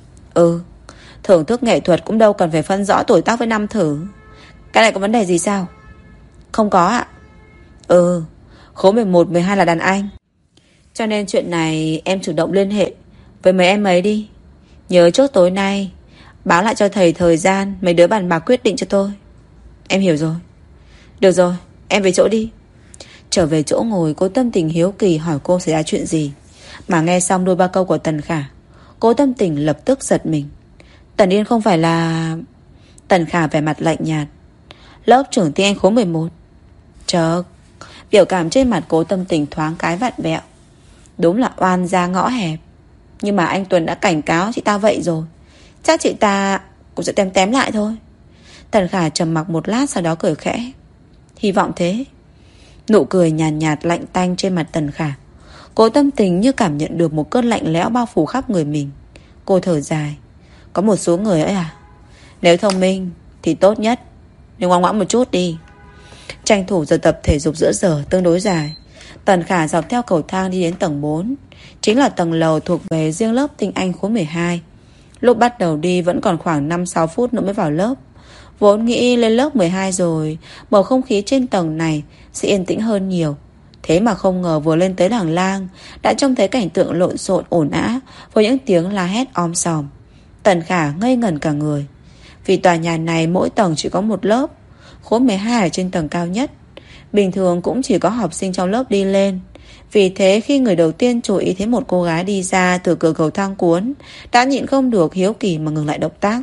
S1: Thưởng thức nghệ thuật cũng đâu cần phải phân rõ tuổi tác với năm thử. Cái này có vấn đề gì sao? Không có ạ. Khối 11, 12 là đàn anh. Cho nên chuyện này em chủ động liên hệ với mấy em ấy đi. Nhớ trước tối nay báo lại cho thầy thời gian mấy đứa bàn bạc quyết định cho tôi. Em hiểu rồi. Được rồi, em về chỗ đi. Trở về chỗ ngồi, Cố Tâm Tình hiếu kỳ hỏi cô xảy ra chuyện gì. Mà nghe xong đôi ba câu của Tần Khả, Cố Tâm Tình lập tức giật mình. Tần Yên không phải là... Tần Khả vẻ mặt lạnh nhạt. Lớp trưởng tiếng Anh khối 11. Chợt, biểu cảm trên mặt Cố Tâm Tình thoáng cái vặn vẹo. Đúng là oan gia ngõ hẹp. Nhưng mà anh Tuấn đã cảnh cáo chị ta vậy rồi, chắc chị ta cũng sẽ tém tém lại thôi. Tần Khả trầm mặc một lát, sau đó cười khẽ. Hy vọng thế. Nụ cười nhàn nhạt, lạnh tanh trên mặt Tần Khả. Cố Tâm Tình như cảm nhận được một cơn lạnh lẽo bao phủ khắp người mình. Cô thở dài. Có một số người ấy à? Nếu thông minh thì tốt nhất, nhưng ngoan ngoãn một chút đi. Tranh thủ giờ tập thể dục giữa giờ tương đối dài, Tần Khả dọc theo cầu thang đi đến tầng 4, chính là tầng lầu thuộc về riêng lớp tiếng Anh khối 12. Lúc bắt đầu đi vẫn còn khoảng 5-6 phút nữa mới vào lớp. Vốn nghĩ lên lớp 12 rồi, bầu không khí trên tầng này sẽ yên tĩnh hơn nhiều. Thế mà không ngờ vừa lên tới hành lang đã trông thấy cảnh tượng lộn xộn ồn ào với những tiếng la hét om sòm. Tần Khả ngây ngẩn cả người. Vì tòa nhà này mỗi tầng chỉ có một lớp, khối 12 ở trên tầng cao nhất. Bình thường cũng chỉ có học sinh trong lớp đi lên. Vì thế khi người đầu tiên chú ý thấy một cô gái đi ra từ cửa cầu thang cuốn, đã nhịn không được hiếu kỳ mà ngừng lại động tác.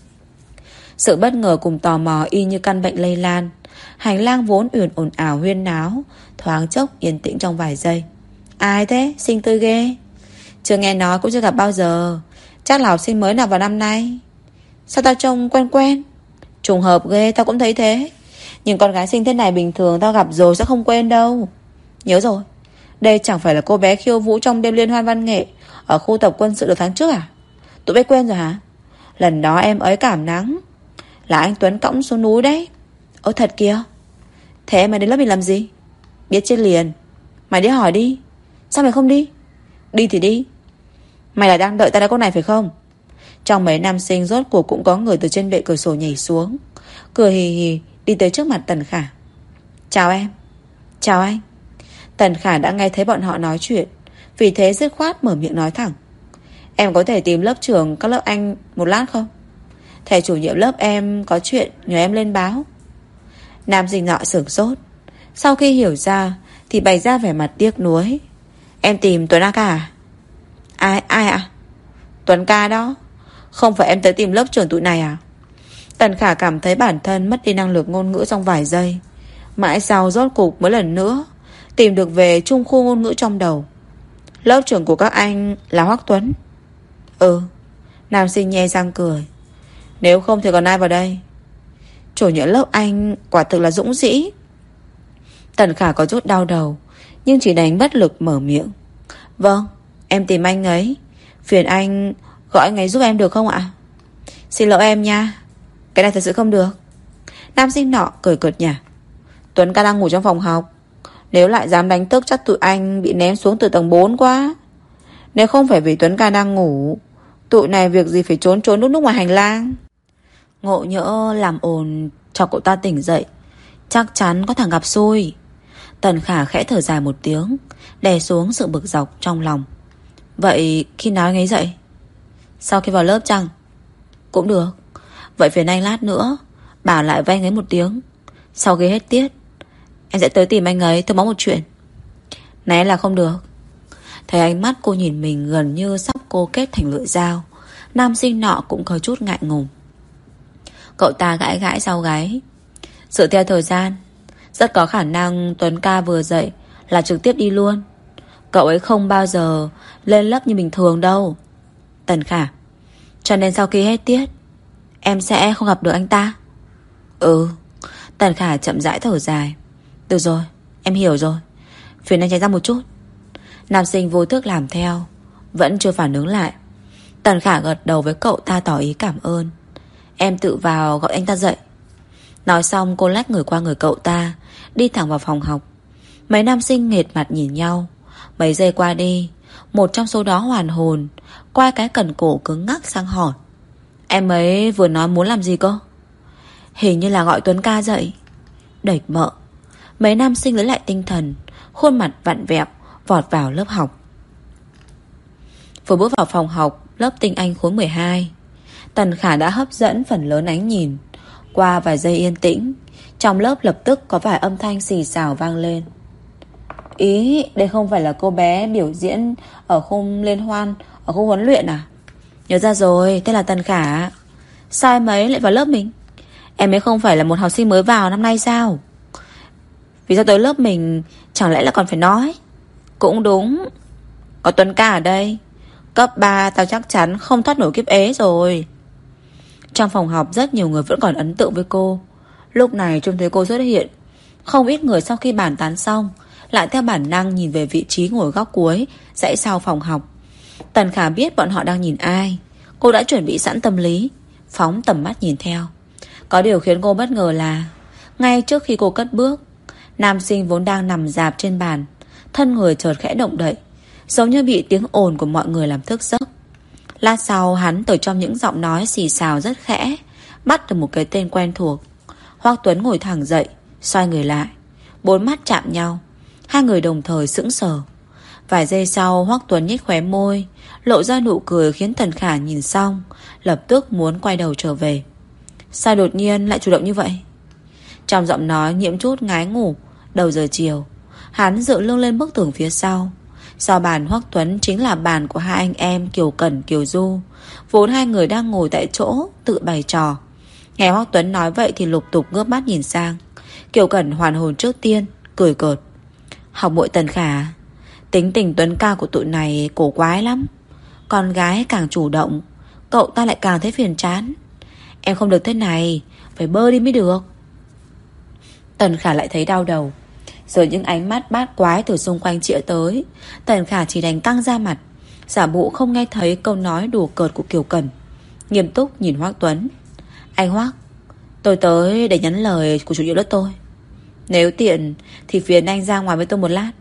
S1: Sự bất ngờ cùng tò mò y như căn bệnh lây lan. Hành lang vốn ồn ào huyên náo, thoáng chốc yên tĩnh trong vài giây. Ai thế? Xinh tươi ghê. Chưa nghe nói cũng chưa gặp bao giờ. Chắc là học sinh mới nào vào năm nay. Sao tao trông quen quen? Trùng hợp ghê, tao cũng thấy thế. Nhưng con gái xinh thế này bình thường tao gặp rồi sẽ không quên đâu. Nhớ rồi, đây chẳng phải là cô bé khiêu vũ trong đêm liên hoan văn nghệ ở khu tập quân sự được tháng trước à? Tụi bay quên rồi hả? Lần đó em ấy cảm nắng là anh Tuấn cõng xuống núi đấy. Ôi thật kìa. Thế mày đến lớp mình làm gì? Biết chết liền. Mày đi hỏi đi. Sao mày không đi? Đi thì đi. Mày là đang đợi tao đá con này phải không? Trong mấy nam sinh rốt cuộc cũng có người từ trên bệ cửa sổ nhảy xuống, cười hì hì đi tới trước mặt Tần Khả. Chào em. Chào anh. Tần Khả đã nghe thấy bọn họ nói chuyện, vì thế dứt khoát mở miệng nói thẳng. Em có thể tìm lớp trưởng các lớp anh một lát không? Thầy chủ nhiệm lớp em có chuyện nhờ em lên báo. Nam sinh nọ sửng sốt. Sau khi hiểu ra thì bày ra vẻ mặt tiếc nuối. Em tìm Tuấn A ca à? Ai ạ? Tuấn ca đó. Không phải em tới tìm lớp trưởng tụi này à? Tần Khả cảm thấy bản thân mất đi năng lực ngôn ngữ trong vài giây. Mãi sau rốt cục mới lần nữa tìm được về trung khu ngôn ngữ trong đầu. Lớp trưởng của các anh là Hoắc Tuấn. Ừ. Nam sinh nhe răng cười. Nếu không thì còn ai vào đây? Chủ nhiệm lớp anh quả thực là dũng dĩ. Tần Khả có chút đau đầu, nhưng chỉ đành bất lực mở miệng. Vâng, em tìm anh ấy. Phiền anh gọi anh ấy giúp em được không ạ? Xin lỗi em nha, cái này thật sự không được. Nam sinh nọ cười cợt nhả. Tuấn ca đang ngủ trong phòng học. Nếu lại dám đánh thức chắc tụi anh bị ném xuống từ tầng 4 quá. Nếu không phải vì Tuấn ca đang ngủ, tụi này việc gì phải trốn núp ngoài hành lang. Ngộ nhỡ làm ồn cho cậu ta tỉnh dậy, chắc chắn có thằng gặp xui. Tần Khả khẽ thở dài một tiếng, đè xuống sự bực dọc trong lòng. Vậy khi nào anh ấy dậy? Sau khi vào lớp chăng? Cũng được. Vậy phiền anh lát nữa bảo lại với anh ấy một tiếng. Sau khi hết tiết em sẽ tới tìm anh ấy thông báo một chuyện. Né là không được. Thấy ánh mắt cô nhìn mình gần như sắp cô kết thành lưỡi dao, nam sinh nọ cũng có chút ngại ngùng. Cậu ta gãi gãi sau gáy. Dựa theo thời gian, rất có khả năng Tuấn ca vừa dậy là trực tiếp đi luôn. Cậu ấy không bao giờ lên lớp như bình thường đâu. Tần Khả. Cho nên sau khi hết tiết em sẽ không gặp được anh ta. Ừ. Tần Khả chậm rãi thở dài. Được rồi, em hiểu rồi. Phiền anh tránh ra một chút. Nam sinh vô thức làm theo, vẫn chưa phản ứng lại. Tần Khả gật đầu với cậu ta tỏ ý cảm ơn. Em tự vào gọi anh ta dậy. Nói xong cô lách người qua người cậu ta, đi thẳng vào phòng học. Mấy nam sinh nghệt mặt nhìn nhau. Mấy giây qua đi, một trong số đó hoàn hồn, quay cái cần cổ cứng ngắc sang hỏi. Em ấy vừa nói muốn làm gì cơ? Hình như là gọi Tuấn ca dậy. Đẩy mợ. Mấy nam sinh lấy lại tinh thần, khuôn mặt vặn vẹo, vọt vào lớp học. Vừa bước vào phòng học lớp tiếng Anh khối 12, Tần Khả đã hấp dẫn phần lớn ánh nhìn. Qua vài giây yên tĩnh, trong lớp lập tức có vài âm thanh xì xào vang lên. Ý, đây không phải là cô bé biểu diễn ở khung liên hoan, ở khu huấn luyện à? Nhớ ra rồi, tên là Tần Khả. Sao em ấy lại vào lớp mình? Em ấy không phải là một học sinh mới vào năm nay sao? Vì sao tới lớp mình chẳng lẽ là còn phải nói? Cũng đúng, có Tuấn ca ở đây. Cấp 3 tao chắc chắn không thoát nổi kiếp ế rồi. Trong phòng học rất nhiều người vẫn còn ấn tượng với cô. Lúc này trông thấy cô xuất hiện, không ít người sau khi bàn tán xong lại theo bản năng nhìn về vị trí ngồi góc cuối dãy sau phòng học. Tần Khả biết bọn họ đang nhìn ai. Cô đã chuẩn bị sẵn tâm lý, phóng tầm mắt nhìn theo. Có điều khiến cô bất ngờ là ngay trước khi cô cất bước, nam sinh vốn đang nằm rạp trên bàn, thân người chợt khẽ động đậy, giống như bị tiếng ồn của mọi người làm thức giấc. Lát sau hắn từ trong những giọng nói xì xào rất khẽ bắt được một cái tên quen thuộc. Hoắc Tuấn ngồi thẳng dậy, xoay người lại, bốn mắt chạm nhau. Hai người đồng thời sững sờ. Vài giây sau Hoắc Tuấn nhếch khóe môi, lộ ra nụ cười khiến Tần Khả nhìn xong lập tức muốn quay đầu trở về. Sao đột nhiên lại chủ động như vậy? Trong giọng nói nhiễm chút ngái ngủ. Đầu giờ chiều, hắn dựa lưng lên bức tường phía sau. Sau bàn Hoắc Tuấn chính là bàn của hai anh em Kiều Cẩn, Kiều Du. Vốn hai người đang ngồi tại chỗ tự bày trò. Nghe Hoắc Tuấn nói vậy thì lục tục ngước mắt nhìn sang. Kiều Cẩn hoàn hồn trước tiên, cười cợt. Học muội Tần Khả, tính tình Tuấn ca của tụi này cổ quái lắm. Con gái càng chủ động, cậu ta lại càng thấy phiền chán. Em không được thế này, phải bơ đi mới được. Tần Khả lại thấy đau đầu. Giờ những ánh mắt bát quái từ xung quanh chĩa tới, Tần Khả chỉ đành căng ra mặt, giả bộ không nghe thấy câu nói đùa cợt của Kiều Cẩn, nghiêm túc nhìn Hoắc Tuấn. Anh Hoắc, tôi tới để nhắn lời của chủ nhiệm lớp tôi. Nếu tiện thì phiền anh ra ngoài với tôi một lát.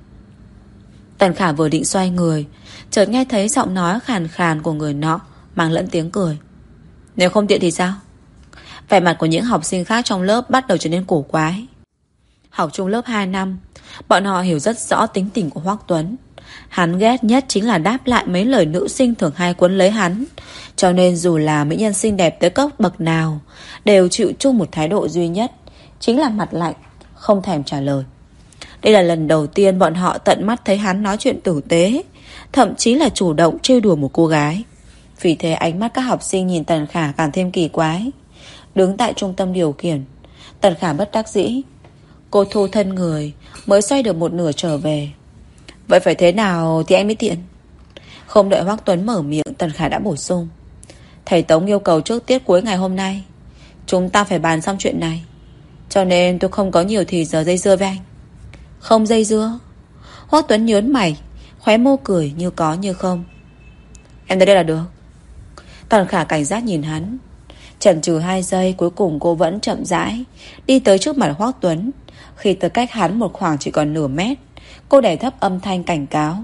S1: Tần Khả vừa định xoay người, chợt nghe thấy giọng nói khàn khàn của người nọ mang lẫn tiếng cười. Nếu không tiện thì sao? Vẻ mặt của những học sinh khác trong lớp bắt đầu trở nên cổ quái. Học chung lớp 2 năm, bọn họ hiểu rất rõ tính tình của Hoắc Tuấn. Hắn ghét nhất chính là đáp lại mấy lời nữ sinh thường hay quấn lấy hắn. Cho nên dù là mỹ nhân xinh đẹp tới cấp bậc nào, đều chịu chung một thái độ duy nhất, chính là mặt lạnh, không thèm trả lời. Đây là lần đầu tiên bọn họ tận mắt thấy hắn nói chuyện tử tế, thậm chí là chủ động trêu đùa một cô gái. Vì thế ánh mắt các học sinh nhìn Tần Khả càng thêm kỳ quái. Đứng tại trung tâm điều khiển, Tần Khả bất đắc dĩ. Cô thu thân người, mới xoay được một nửa trở về. Vậy phải thế nào thì anh mới tiện? Không đợi Hoắc Tuấn mở miệng, Tần Khả đã bổ sung. Thầy Tống yêu cầu trước tiết cuối ngày hôm nay chúng ta phải bàn xong chuyện này, cho nên tôi không có nhiều thì giờ dây dưa với anh. Không dây dưa? Hoắc Tuấn nhớn mày, khóe môi cười như có như không. Em tới đây là được. Tần Khả cảnh giác nhìn hắn. Chần chừ 2 giây, cuối cùng cô vẫn chậm rãi đi tới trước mặt Hoắc Tuấn. Khi tới cách hắn một khoảng chỉ còn nửa mét, cô đè thấp âm thanh cảnh cáo.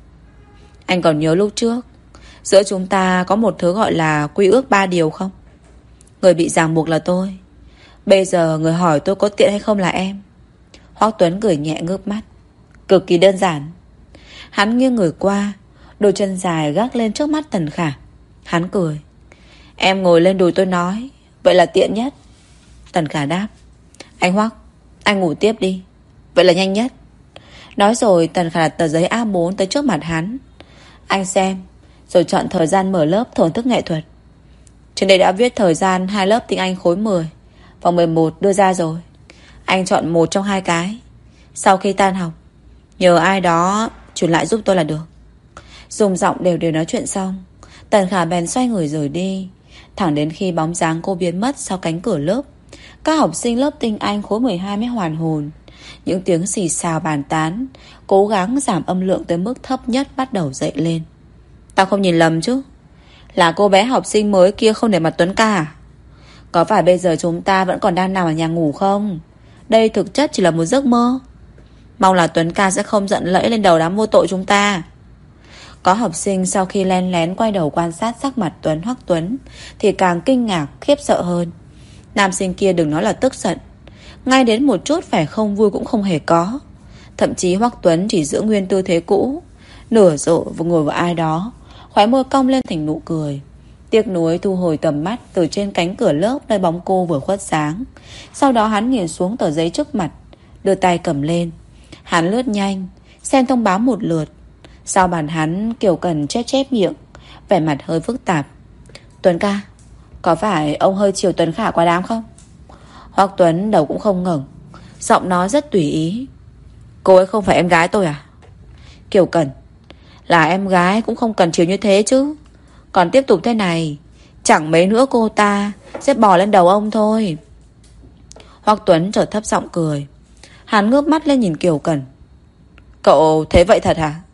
S1: Anh còn nhớ lúc trước giữa chúng ta có một thứ gọi là quy ước 3 điều không? Người bị ràng buộc là tôi. Bây giờ người hỏi tôi có tiện hay không là em. Hoắc Tuấn cười nhẹ ngước mắt. Cực kỳ đơn giản. Hắn nghiêng người qua, đôi chân dài gác lên trước mắt Tần Khả. Hắn cười. Em ngồi lên đùi tôi nói, vậy là tiện nhất. Tần Khả đáp. Anh Hoắc, anh ngủ tiếp đi, vậy là nhanh nhất. Nói rồi Tần Khả đặt tờ giấy A4 tới trước mặt hắn. Anh xem, rồi chọn thời gian mở lớp thưởng thức nghệ thuật. Trên đây đã viết thời gian 2 lớp tiếng Anh khối 10 và 11 đưa ra rồi. Anh chọn một trong 2 cái. Sau khi tan học, nhờ ai đó truyền lại giúp tôi là được. Dùng giọng đều đều nói chuyện xong, Tần Khả bèn xoay người rời đi. Thẳng đến khi bóng dáng cô biến mất sau cánh cửa lớp, các học sinh lớp tiếng Anh khối 12 mới hoàn hồn. Những tiếng xì xào bàn tán, cố gắng giảm âm lượng tới mức thấp nhất bắt đầu dậy lên. Tao không nhìn lầm chứ? Là cô bé học sinh mới kia không để mặt Tuấn ca à? Có phải bây giờ chúng ta vẫn còn đang nằm ở nhà ngủ không? Đây thực chất chỉ là một giấc mơ. Mong là Tuấn ca sẽ không giận lẫy lên đầu đám vô tội chúng ta. Có học sinh sau khi len lén quay đầu quan sát sắc mặt Hoắc Tuấn thì càng kinh ngạc, khiếp sợ hơn. Nam sinh kia đừng nói là tức giận, ngay đến một chút vẻ không vui cũng không hề có. Thậm chí Hoắc Tuấn chỉ giữ nguyên tư thế cũ, nửa dựa vừa ngồi vào ai đó, khóe môi cong lên thành nụ cười. Tiếc nuối thu hồi tầm mắt từ trên cánh cửa lớp nơi bóng cô vừa khuất sáng. Sau đó hắn nhìn xuống tờ giấy trước mặt, đưa tay cầm lên. Hắn lướt nhanh, xem thông báo một lượt. Sau bàn hắn, Kiều Cần chép chép miệng, vẻ mặt hơi phức tạp. Tuấn ca, có phải ông hơi chiều Tuấn Khả quá đáng không? Hoắc Tuấn đầu cũng không ngẩng, giọng nói rất tùy ý. Cô ấy không phải em gái tôi à? Kiều Cần, là em gái cũng không cần chiều như thế chứ. Còn tiếp tục thế này, chẳng mấy nữa cô ta sẽ bò lên đầu ông thôi. Hoắc Tuấn chợt thấp giọng cười. Hắn ngước mắt lên nhìn Kiều Cần. Cậu thấy vậy thật hả?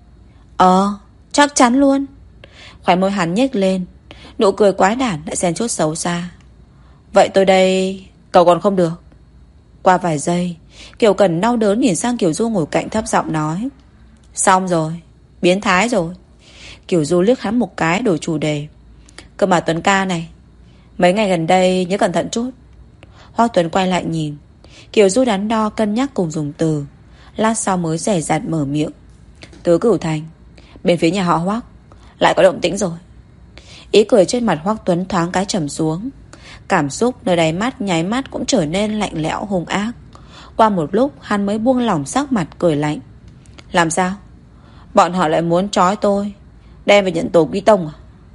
S1: Chắc chắn luôn. Khóe môi hắn nhếch lên, nụ cười quái đản lại xen chút xấu xa. Vậy tôi đây, cậu còn không được. Qua vài giây, Kiều Cần đau đớn nhìn sang Kiều Du ngồi cạnh, thấp giọng nói. Xong rồi, biến thái rồi. Kiều Du liếc hắn một cái đổi chủ đề. Cơ mà Tuấn ca này, mấy ngày gần đây nhớ cẩn thận chút. Hoắc Tuấn quay lại nhìn. Kiều Du đắn đo cân nhắc cùng dùng từ. Lát sau mới dè dặt mở miệng. Tứ Cửu Thành, bên phía nhà họ Hoắc lại có động tĩnh rồi. Ý cười trên mặt Hoắc Tuấn thoáng cái trầm xuống. Cảm xúc nơi đáy mắt nháy mắt cũng trở nên lạnh lẽo hung ác. Qua một lúc hắn mới buông lỏng sắc mặt cười lạnh. Làm sao? Bọn họ lại muốn trói tôi, đem về nhận tù Quý Tông à?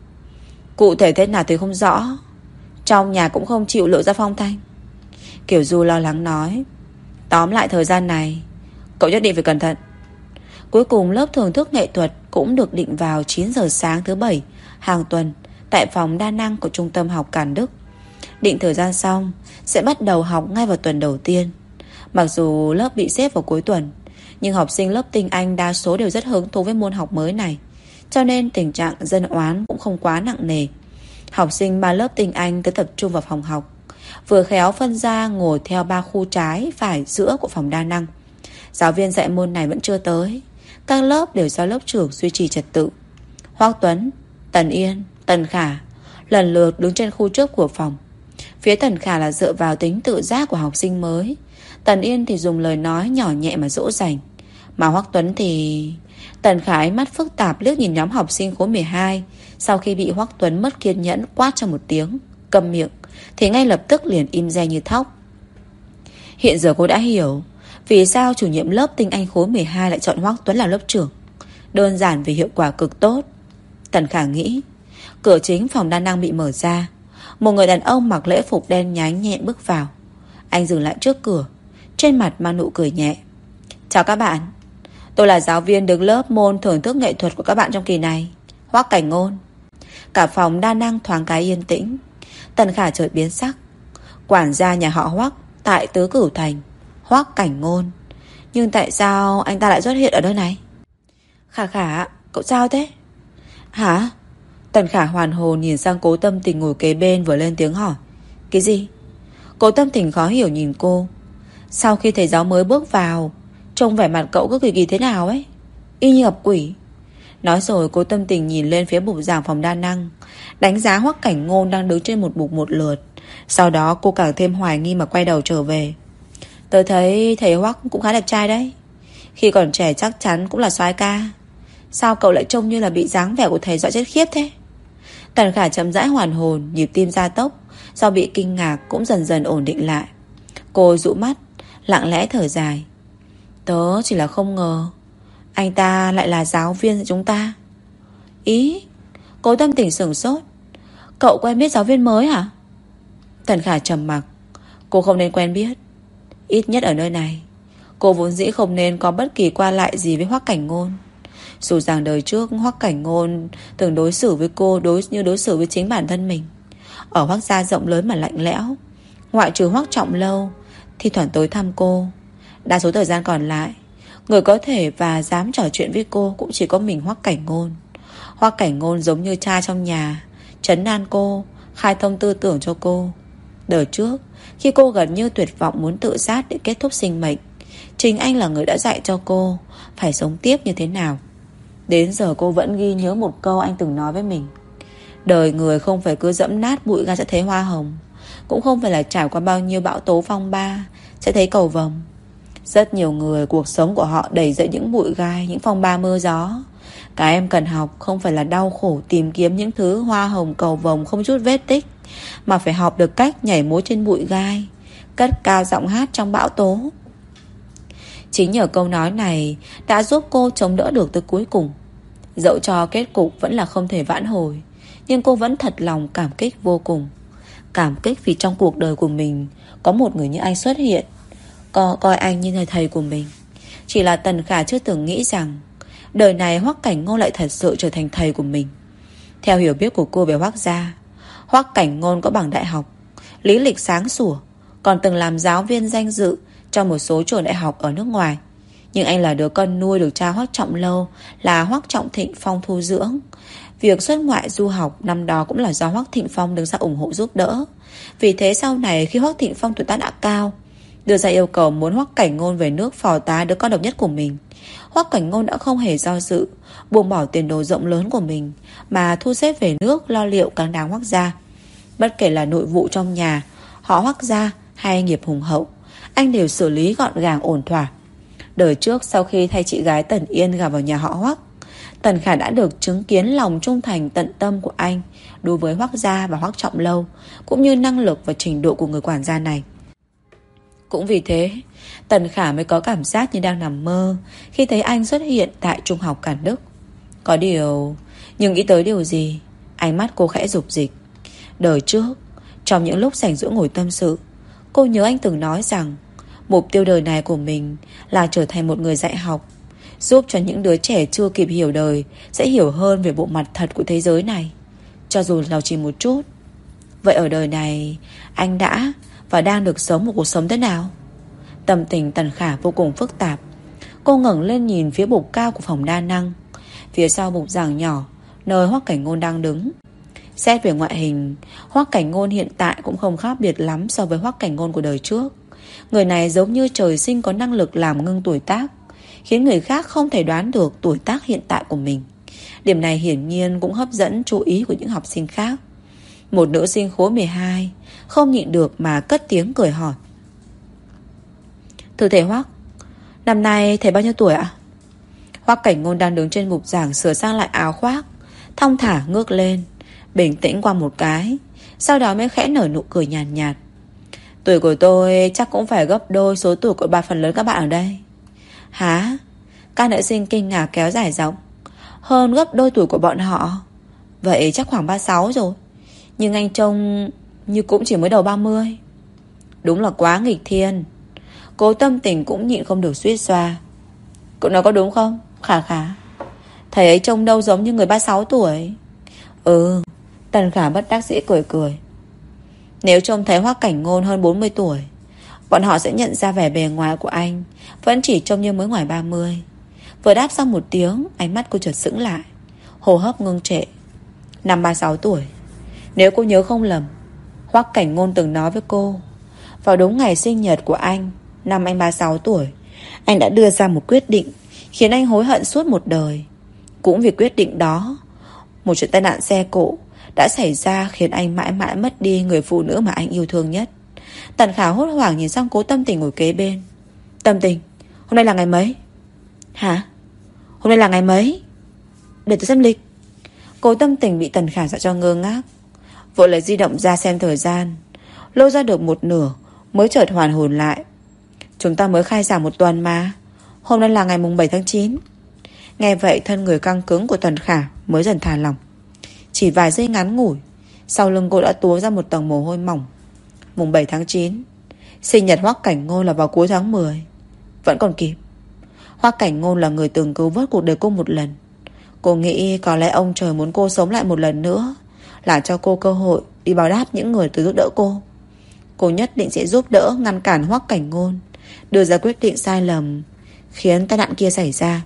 S1: Cụ thể thế nào thì không rõ. Trong nhà cũng không chịu lộ ra phong thanh. Kiều Du lo lắng nói. Tóm lại thời gian này cậu nhất định phải cẩn thận. Cuối cùng lớp thưởng thức nghệ thuật cũng được định vào 9 giờ sáng thứ 7 hàng tuần tại phòng đa năng của trung tâm học Càn Đức. Định thời gian xong sẽ bắt đầu học ngay vào tuần đầu tiên. Mặc dù lớp bị xếp vào cuối tuần, nhưng học sinh lớp Tinh Anh đa số đều rất hứng thú với môn học mới này, cho nên tình trạng dân oán cũng không quá nặng nề. Học sinh 3 lớp Tinh Anh tới tập trung vào phòng học, vừa khéo phân ra ngồi theo 3 khu trái phải giữa của phòng đa năng. Giáo viên dạy môn này vẫn chưa tới. Các lớp đều do lớp trưởng duy trì trật tự. Hoắc Tuấn, Tần Yên, Tần Khả lần lượt đứng trên khu trước của phòng. Phía Tần Khả là dựa vào tính tự giác của học sinh mới, Tần Yên thì dùng lời nói nhỏ nhẹ mà dỗ dành. Mà Hoắc Tuấn thì... Tần Khả ánh mắt phức tạp liếc nhìn nhóm học sinh khối 12. Sau khi bị Hoắc Tuấn mất kiên nhẫn quát cho một tiếng câm miệng, thì ngay lập tức liền im re như thóc. Hiện giờ cô đã hiểu vì sao chủ nhiệm lớp Tinh Anh khối 12 lại chọn Hoắc Tuấn làm lớp trưởng. Đơn giản vì hiệu quả cực tốt. Tần Khả nghĩ. Cửa chính phòng đa năng bị mở ra. Một người đàn ông mặc lễ phục đen nhánh nhẹ bước vào. Anh dừng lại trước cửa, trên mặt mang nụ cười nhẹ. Chào các bạn, tôi là giáo viên đứng lớp môn thưởng thức nghệ thuật của các bạn trong kỳ này, Hoắc Cảnh Ngôn. Cả phòng đa năng thoáng cái yên tĩnh. Tần Khả chợt biến sắc. Quản gia nhà họ Hoắc tại Tứ Cửu Thành, Hoắc Cảnh Ngôn. Nhưng tại sao anh ta lại xuất hiện ở nơi này? Khả, cậu sao thế? Hả? Tần Khả hoàn hồn nhìn sang Cố Tâm Tình ngồi kế bên vừa lên tiếng hỏi. Cái gì? Cố Tâm Tình khó hiểu nhìn cô. Sau khi thầy giáo mới bước vào, trông vẻ mặt cậu cứ kỳ kỳ thế nào ấy, y như gặp quỷ. Nói rồi Cố Tâm Tình nhìn lên phía bục giảng phòng đa năng, đánh giá Hoắc Cảnh Ngôn đang đứng trên một bục một lượt. Sau đó cô càng thêm hoài nghi mà quay đầu trở về. Tớ thấy thầy Hoắc cũng khá đẹp trai đấy. Khi còn trẻ chắc chắn cũng là soái ca. Sao cậu lại trông như là bị dáng vẻ của thầy dọa chết khiếp thế? Tần Khả chậm rãi hoàn hồn, nhịp tim gia tốc, do bị kinh ngạc cũng dần dần ổn định lại. Cô dụ mắt, lặng lẽ thở dài. Tớ chỉ là không ngờ anh ta lại là giáo viên của chúng ta. Ý? Cố Tâm Tình sửng sốt. Cậu quen biết giáo viên mới hả? Tần Khả trầm mặc. Cô không nên quen biết. Ít nhất ở nơi này cô vốn dĩ không nên có bất kỳ qua lại gì với Hoắc Cảnh Ngôn. Dù rằng đời trước Hoắc Cảnh Ngôn từng đối xử với cô như đối xử với chính bản thân mình. Ở Hoắc gia rộng lớn mà lạnh lẽo, ngoại trừ Hoắc Trọng Lâu thi thoảng tới thăm cô, đa số thời gian còn lại người có thể và dám trò chuyện với cô cũng chỉ có mình Hoắc Cảnh Ngôn. Hoắc Cảnh Ngôn giống như cha trong nhà, trấn an cô, khai thông tư tưởng cho cô. Đời trước khi cô gần như tuyệt vọng muốn tự sát để kết thúc sinh mệnh, chính anh là người đã dạy cho cô phải sống tiếp như thế nào. Đến giờ cô vẫn ghi nhớ một câu anh từng nói với mình. Đời người không phải cứ dẫm nát bụi ga sẽ thấy hoa hồng, cũng không phải là trải qua bao nhiêu bão tố phong ba sẽ thấy cầu vồng. Rất nhiều người cuộc sống của họ đầy dẫy những bụi gai, những phong ba mưa gió. Cái em cần học không phải là đau khổ tìm kiếm những thứ hoa hồng cầu vồng không chút vết tích, mà phải học được cách nhảy múa trên bụi gai, cất cao giọng hát trong bão tố. Chính nhờ câu nói này đã giúp cô chống đỡ được tới cuối cùng. Dẫu cho kết cục vẫn là không thể vãn hồi, nhưng cô vẫn thật lòng cảm kích vô cùng. Cảm kích vì trong cuộc đời của mình có một người như anh xuất hiện, coi anh như người thầy của mình. Chỉ là Tần Khả chưa từng nghĩ rằng đời này Hoắc Cảnh Ngôn lại thật sự trở thành thầy của mình. Theo hiểu biết của cô về Hoắc gia, Hoắc Cảnh Ngôn có bằng đại học, lý lịch sáng sủa, còn từng làm giáo viên danh dự trong một số trường đại học ở nước ngoài. Nhưng anh là đứa con nuôi được cha Hoắc Trọng Lâu là Hoắc Trọng Thịnh Phong thu dưỡng. Việc xuất ngoại du học năm đó cũng là do Hoắc Thịnh Phong đứng ra ủng hộ giúp đỡ. Vì thế sau này khi Hoắc Thịnh Phong tuổi tác đã cao, đưa ra yêu cầu muốn Hoắc Cảnh Ngôn về nước phò tá đứa con độc nhất của mình, Hoắc Cảnh Ngôn đã không hề do dự, buông bỏ tiền đồ rộng lớn của mình mà thu xếp về nước lo liệu cáng đáng Hoắc gia. Bất kể là nội vụ trong nhà, họ Hoắc gia hay nghiệp hùng hậu, anh đều xử lý gọn gàng ổn thỏa. Đời trước sau khi thay chị gái Tần Yên gả vào nhà họ Hoắc, Tần Khả đã được chứng kiến lòng trung thành tận tâm của anh đối với Hoắc gia và Hoắc Trọng Lâu, cũng như năng lực và trình độ của người quản gia này. Cũng vì thế, Tần Khả mới có cảm giác như đang nằm mơ khi thấy anh xuất hiện tại Trung học Cản Đức. Có điều, nhưng nghĩ tới điều gì, ánh mắt cô khẽ rục rịch. Đời trước, trong những lúc rảnh rỗi ngồi tâm sự, cô nhớ anh từng nói rằng mục tiêu đời này của mình là trở thành một người dạy học, giúp cho những đứa trẻ chưa kịp hiểu đời sẽ hiểu hơn về bộ mặt thật của thế giới này, cho dù là chỉ một chút. Vậy ở đời này, anh đã và đang được sống một cuộc sống thế nào? Tâm tình Tần Khả vô cùng phức tạp. Cô ngẩng lên nhìn phía bục cao của phòng đa năng, phía sau bục giảng nhỏ nơi Hoắc Cảnh Ngôn đang đứng. Xét về ngoại hình, Hoắc Cảnh Ngôn hiện tại cũng không khác biệt lắm so với Hoắc Cảnh Ngôn của đời trước. Người này giống như trời sinh có năng lực làm ngưng tuổi tác, khiến người khác không thể đoán được tuổi tác hiện tại của mình. Điểm này hiển nhiên cũng hấp dẫn chú ý của những học sinh khác. Một nữ sinh khối 12 không nhịn được mà cất tiếng cười hỏi: "Thưa thầy Hoắc, năm nay thầy bao nhiêu tuổi ạ?" Hoắc Cảnh Ngôn đang đứng trên bục giảng sửa sang lại áo khoác, thong thả ngước lên, bình tĩnh qua một cái, sau đó mới khẽ nở nụ cười nhàn nhạt. "Tuổi của tôi chắc cũng phải gấp đôi số tuổi của ba phần lớn các bạn ở đây." "Hả?" Các nữ sinh kinh ngạc kéo dài giọng. "Hơn gấp đôi tuổi của bọn họ? Vậy chắc khoảng 36 rồi. Nhưng anh trông như cũng chỉ mới đầu 30. Đúng là quá nghịch thiên." Cố Tâm Tình cũng nhịn không được suýt xoa. "Cậu nói có đúng không, Khả Khả? Thầy ấy trông đâu giống như người 36 tuổi. Ừ. Tần Khả bất đắc dĩ cười cười. Nếu trông thấy Hoắc Cảnh Ngôn hơn 40 tuổi, bọn họ sẽ nhận ra vẻ bề ngoài của anh vẫn chỉ trông như mới ngoài 30. Vừa đáp xong một tiếng, ánh mắt cô chợt sững lại, hô hấp ngưng trệ. Năm 36 tuổi. Nếu cô nhớ không lầm, Hoắc Cảnh Ngôn từng nói với cô, vào đúng ngày sinh nhật của anh, năm anh 36 tuổi, anh đã đưa ra một quyết định khiến anh hối hận suốt một đời. Cũng vì quyết định đó, một chuyện tai nạn xe cộ đã xảy ra khiến anh mãi mãi mất đi người phụ nữ mà anh yêu thương nhất. Tần Khả hốt hoảng nhìn sang Cố Tâm Tình ngồi kế bên. Tâm Tình, hôm nay là ngày mấy? Hả? Hôm nay là ngày mấy? Để tôi xem lịch. Cố Tâm Tình bị Tần Khả dọa cho ngơ ngác, vội lấy di động ra xem thời gian. Lôi ra được một nửa mới chợt hoàn hồn lại. Chúng ta mới khai giảng một tuần mà. Hôm nay là ngày mùng 7 tháng 9. Nghe vậy thân người căng cứng của Tần Khả mới dần thả lỏng. Chỉ vài giây ngắn ngủi, sau lưng cô đã túa ra một tầng mồ hôi mỏng. Mùng 7 tháng 9, sinh nhật Hoắc Cảnh Ngôn là vào cuối tháng 10. Vẫn còn kịp. Hoắc Cảnh Ngôn là người từng cứu vớt cuộc đời cô một lần. Cô nghĩ có lẽ ông trời muốn cô sống lại một lần nữa, là cho cô cơ hội đi báo đáp những người từng giúp đỡ cô. Cô nhất định sẽ giúp đỡ ngăn cản Hoắc Cảnh Ngôn đưa ra quyết định sai lầm khiến tai nạn kia xảy ra.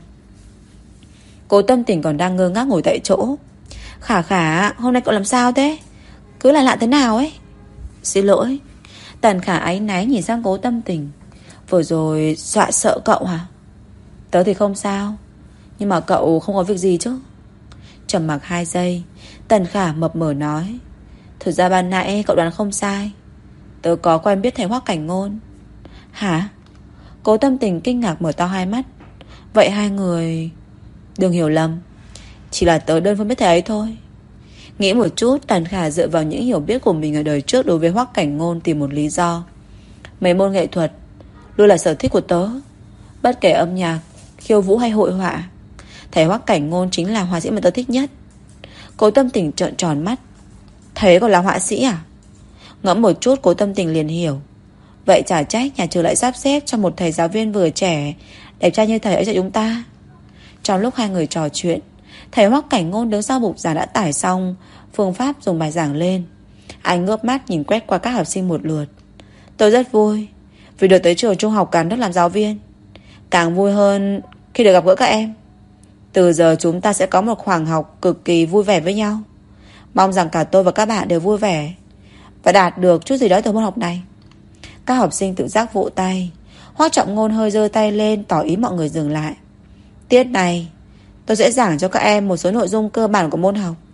S1: Cố Tâm Tình còn đang ngơ ngác ngồi tại chỗ. Khả Khả, hôm nay cậu làm sao thế? Cứ là lạ thế nào ấy? Xin lỗi. Tần Khả áy náy nhìn sang Cố Tâm Tình. Vừa rồi dọa sợ cậu hả? Tớ thì không sao, nhưng mà cậu không có việc gì chứ? Trầm mặc 2 giây, Tần Khả mập mờ nói, thực ra ban nãy cậu đoán không sai. Tớ có quen biết thầy Hoắc Cảnh Ngôn. Hả? Cố Tâm Tình kinh ngạc mở to hai mắt. Vậy hai người... Đừng hiểu lầm, chỉ là tớ đơn phương biết thầy ấy thôi. Nghĩ một chút, Tần Khả dựa vào những hiểu biết của mình ở đời trước đối với Hoắc Cảnh Ngôn tìm một lý do. Mấy môn nghệ thuật luôn là sở thích của tớ. Bất kể âm nhạc, khiêu vũ hay hội họa, thầy Hoắc Cảnh Ngôn chính là họa sĩ mà tớ thích nhất. Cố Tâm Tình trợn tròn mắt. Thầy ấy còn là họa sĩ à? Ngẫm một chút Cố Tâm Tình liền hiểu. Vậy chả trách nhà trường lại sắp xếp cho một thầy giáo viên vừa trẻ đẹp trai như thầy ấy cho chúng ta. Trong lúc hai người trò chuyện, thầy Hoắc Cảnh Ngôn đứng sau bục giảng đã tải xong phương pháp dùng bài giảng lên. Anh ngước mắt nhìn quét qua các học sinh một lượt. Tôi rất vui vì được tới trường Trung học Càn Đức làm giáo viên. Càng vui hơn khi được gặp gỡ các em. Từ giờ chúng ta sẽ có một khoảng học cực kỳ vui vẻ với nhau. Mong rằng cả tôi và các bạn đều vui vẻ và đạt được chút gì đó từ môn học này. Các học sinh tự giác vỗ tay. Hoắc Trọng Ngôn hơi giơ tay lên tỏ ý mọi người dừng lại. Tiết này tôi sẽ giảng cho các em một số nội dung cơ bản của môn học.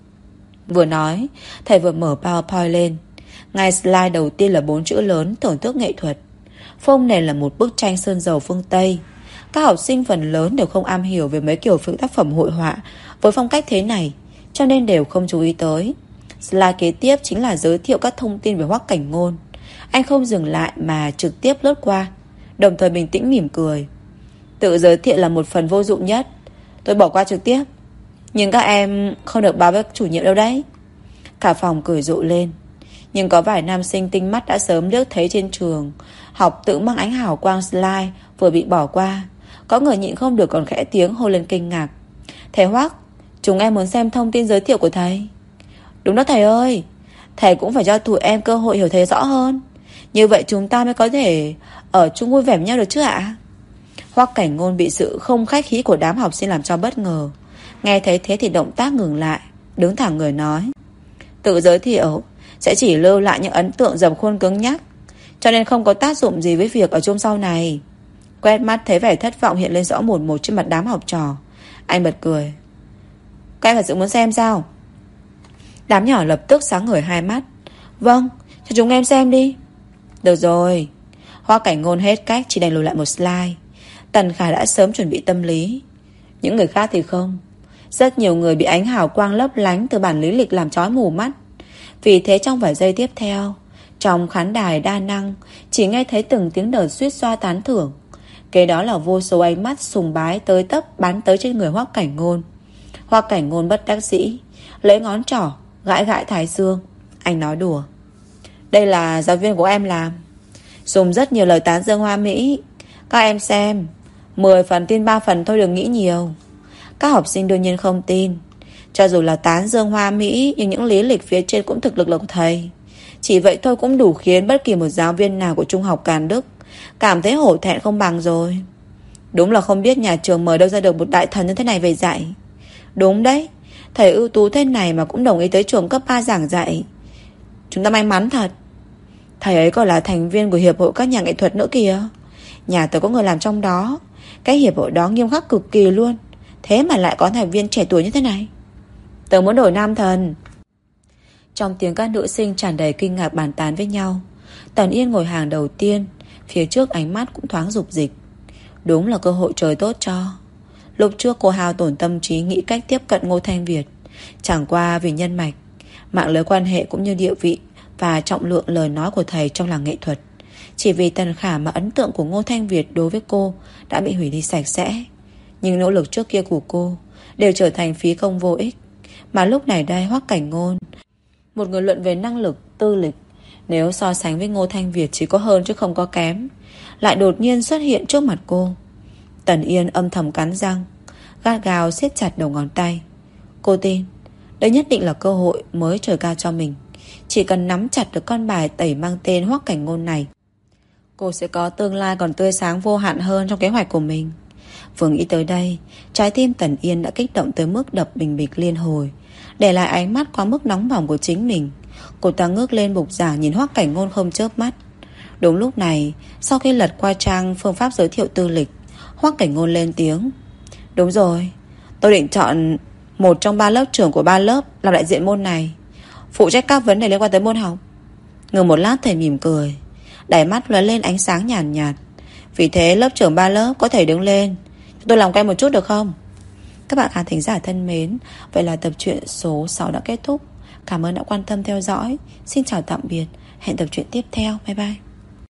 S1: Vừa nói, thầy vừa mở PowerPoint lên. Ngay slide đầu tiên là 4 chữ lớn thưởng thức nghệ thuật. Phông nền là một bức tranh sơn dầu phương Tây. Các học sinh phần lớn đều không am hiểu về mấy kiểu tác phẩm hội họa với phong cách thế này, cho nên đều không chú ý tới. Slide kế tiếp chính là giới thiệu các thông tin về Hoắc Cảnh Ngôn. Anh không dừng lại mà trực tiếp lướt qua, đồng thời bình tĩnh mỉm cười. Tự giới thiệu là một phần vô dụng nhất, tôi bỏ qua trực tiếp. Nhưng các em không được báo với chủ nhiệm đâu đấy. Cả phòng cười rộ lên. Nhưng có vài nam sinh tinh mắt đã sớm liếc thấy trên trường học tự mang ánh hào quang slide vừa bị bỏ qua. Có người nhịn không được còn khẽ tiếng hô lên kinh ngạc. Thầy Hoắc, chúng em muốn xem thông tin giới thiệu của thầy. Đúng đó thầy ơi, thầy cũng phải cho tụi em cơ hội hiểu thầy rõ hơn. Như vậy chúng ta mới có thể ở chung vui vẻ với nhau được chứ ạ? Hoắc Cảnh Ngôn bị sự không khách khí của đám học sinh làm cho bất ngờ. Nghe thấy thế thì động tác ngừng lại, đứng thẳng người nói. Tự giới thiệu sẽ chỉ lưu lại những ấn tượng dập khuôn cứng nhắc, cho nên không có tác dụng gì với việc ở chung sau này. Quét mắt thấy vẻ thất vọng hiện lên rõ một một trên mặt đám học trò, anh bật cười. Các em thật sự muốn xem sao? Đám nhỏ lập tức sáng ngời hai mắt. Vâng, cho chúng em xem đi. Được rồi. Hoắc Cảnh Ngôn hết cách chỉ đành lùi lại một slide. Tần Khả đã sớm chuẩn bị tâm lý. Những người khác thì không. Rất nhiều người bị ánh hào quang lấp lánh từ bản lý lịch làm chói mù mắt. Vì thế trong vài giây tiếp theo, trong khán đài đa năng chỉ nghe thấy từng tiếng đờn suýt xoa tán thưởng. Kế đó là vô số ánh mắt sùng bái tới tấp bắn tới trên người Hoắc Cảnh Ngôn. Hoắc Cảnh Ngôn bất đắc dĩ lấy ngón trỏ gãi gãi thái dương. Anh nói đùa. Đây là giáo viên của em làm, dùng rất nhiều lời tán dương hoa mỹ. Các em xem, 10 phần tin 3 phần thôi, đừng nghĩ nhiều. Các học sinh đương nhiên không tin. Cho dù là tán dương hoa mỹ, nhưng những lý lịch phía trên cũng thực lực là của thầy. Chỉ vậy thôi cũng đủ khiến bất kỳ một giáo viên nào của Trung học Càn Đức cảm thấy hổ thẹn không bằng rồi. Đúng là không biết nhà trường mời đâu ra được một đại thần như thế này về dạy. Đúng đấy, thầy ưu tú thế này mà cũng đồng ý tới trường cấp 3 giảng dạy. Chúng ta may mắn thật. Thầy ấy còn là thành viên của Hiệp hội các nhà nghệ thuật nữa kìa. Nhà tớ có người làm trong đó. Cái hiệp hội đó nghiêm khắc cực kỳ luôn. Thế mà lại có thành viên trẻ tuổi như thế này. Tớ muốn đổi nam thần. Trong tiếng các nữ sinh tràn đầy kinh ngạc bàn tán với nhau. Tần Yên ngồi hàng đầu tiên, phía trước ánh mắt cũng thoáng dục dịch. Đúng là cơ hội trời tốt cho. Lúc trước cô hao tổn tâm trí nghĩ cách tiếp cận Ngô Thanh Việt, chẳng qua vì nhân mạch, mạng lưới quan hệ cũng như địa vị và trọng lượng lời nói của thầy trong làng nghệ thuật. Chỉ vì Tần Khả mà ấn tượng của Ngô Thanh Việt đối với cô đã bị hủy đi sạch sẽ. Nhưng nỗ lực trước kia của cô đều trở thành phí công vô ích. Mà lúc này đây Hoắc Cảnh Ngôn, một người luận về năng lực, tư lịch, nếu so sánh với Ngô Thanh Việt chỉ có hơn chứ không có kém, lại đột nhiên xuất hiện trước mặt cô. Tần Yên âm thầm cắn răng, gắt gao siết chặt đầu ngón tay. Cô tin đây nhất định là cơ hội mới trời cao cho mình. Chỉ cần nắm chặt được con bài tẩy mang tên Hoắc Cảnh Ngôn này, cô sẽ có tương lai còn tươi sáng vô hạn hơn trong kế hoạch của mình. Vừa nghĩ tới đây, trái tim Tần Yên đã kích động tới mức đập bình bịch liên hồi, để lại ánh mắt quá mức nóng bỏng của chính mình. Cô ta ngước lên bục giảng nhìn Hoắc Cảnh Ngôn không chớp mắt. Đúng lúc này, sau khi lật qua trang phương pháp giới thiệu tư lịch, Hoắc Cảnh Ngôn lên tiếng. Đúng rồi, tôi định chọn một trong 3 lớp trưởng của 3 lớp làm đại diện môn này, phụ trách các vấn đề liên quan tới môn học. Ngừng một lát thầy mỉm cười, đáy mắt lóe lên ánh sáng nhàn nhạt. Vì thế lớp trưởng 3 lớp có thể đứng lên, tôi làm quen một chút được không? Các bạn khán thính giả thân mến, vậy là tập truyện số 6 đã kết thúc. Cảm ơn đã quan tâm theo dõi. Xin chào tạm biệt. Hẹn tập truyện tiếp theo. Bye bye.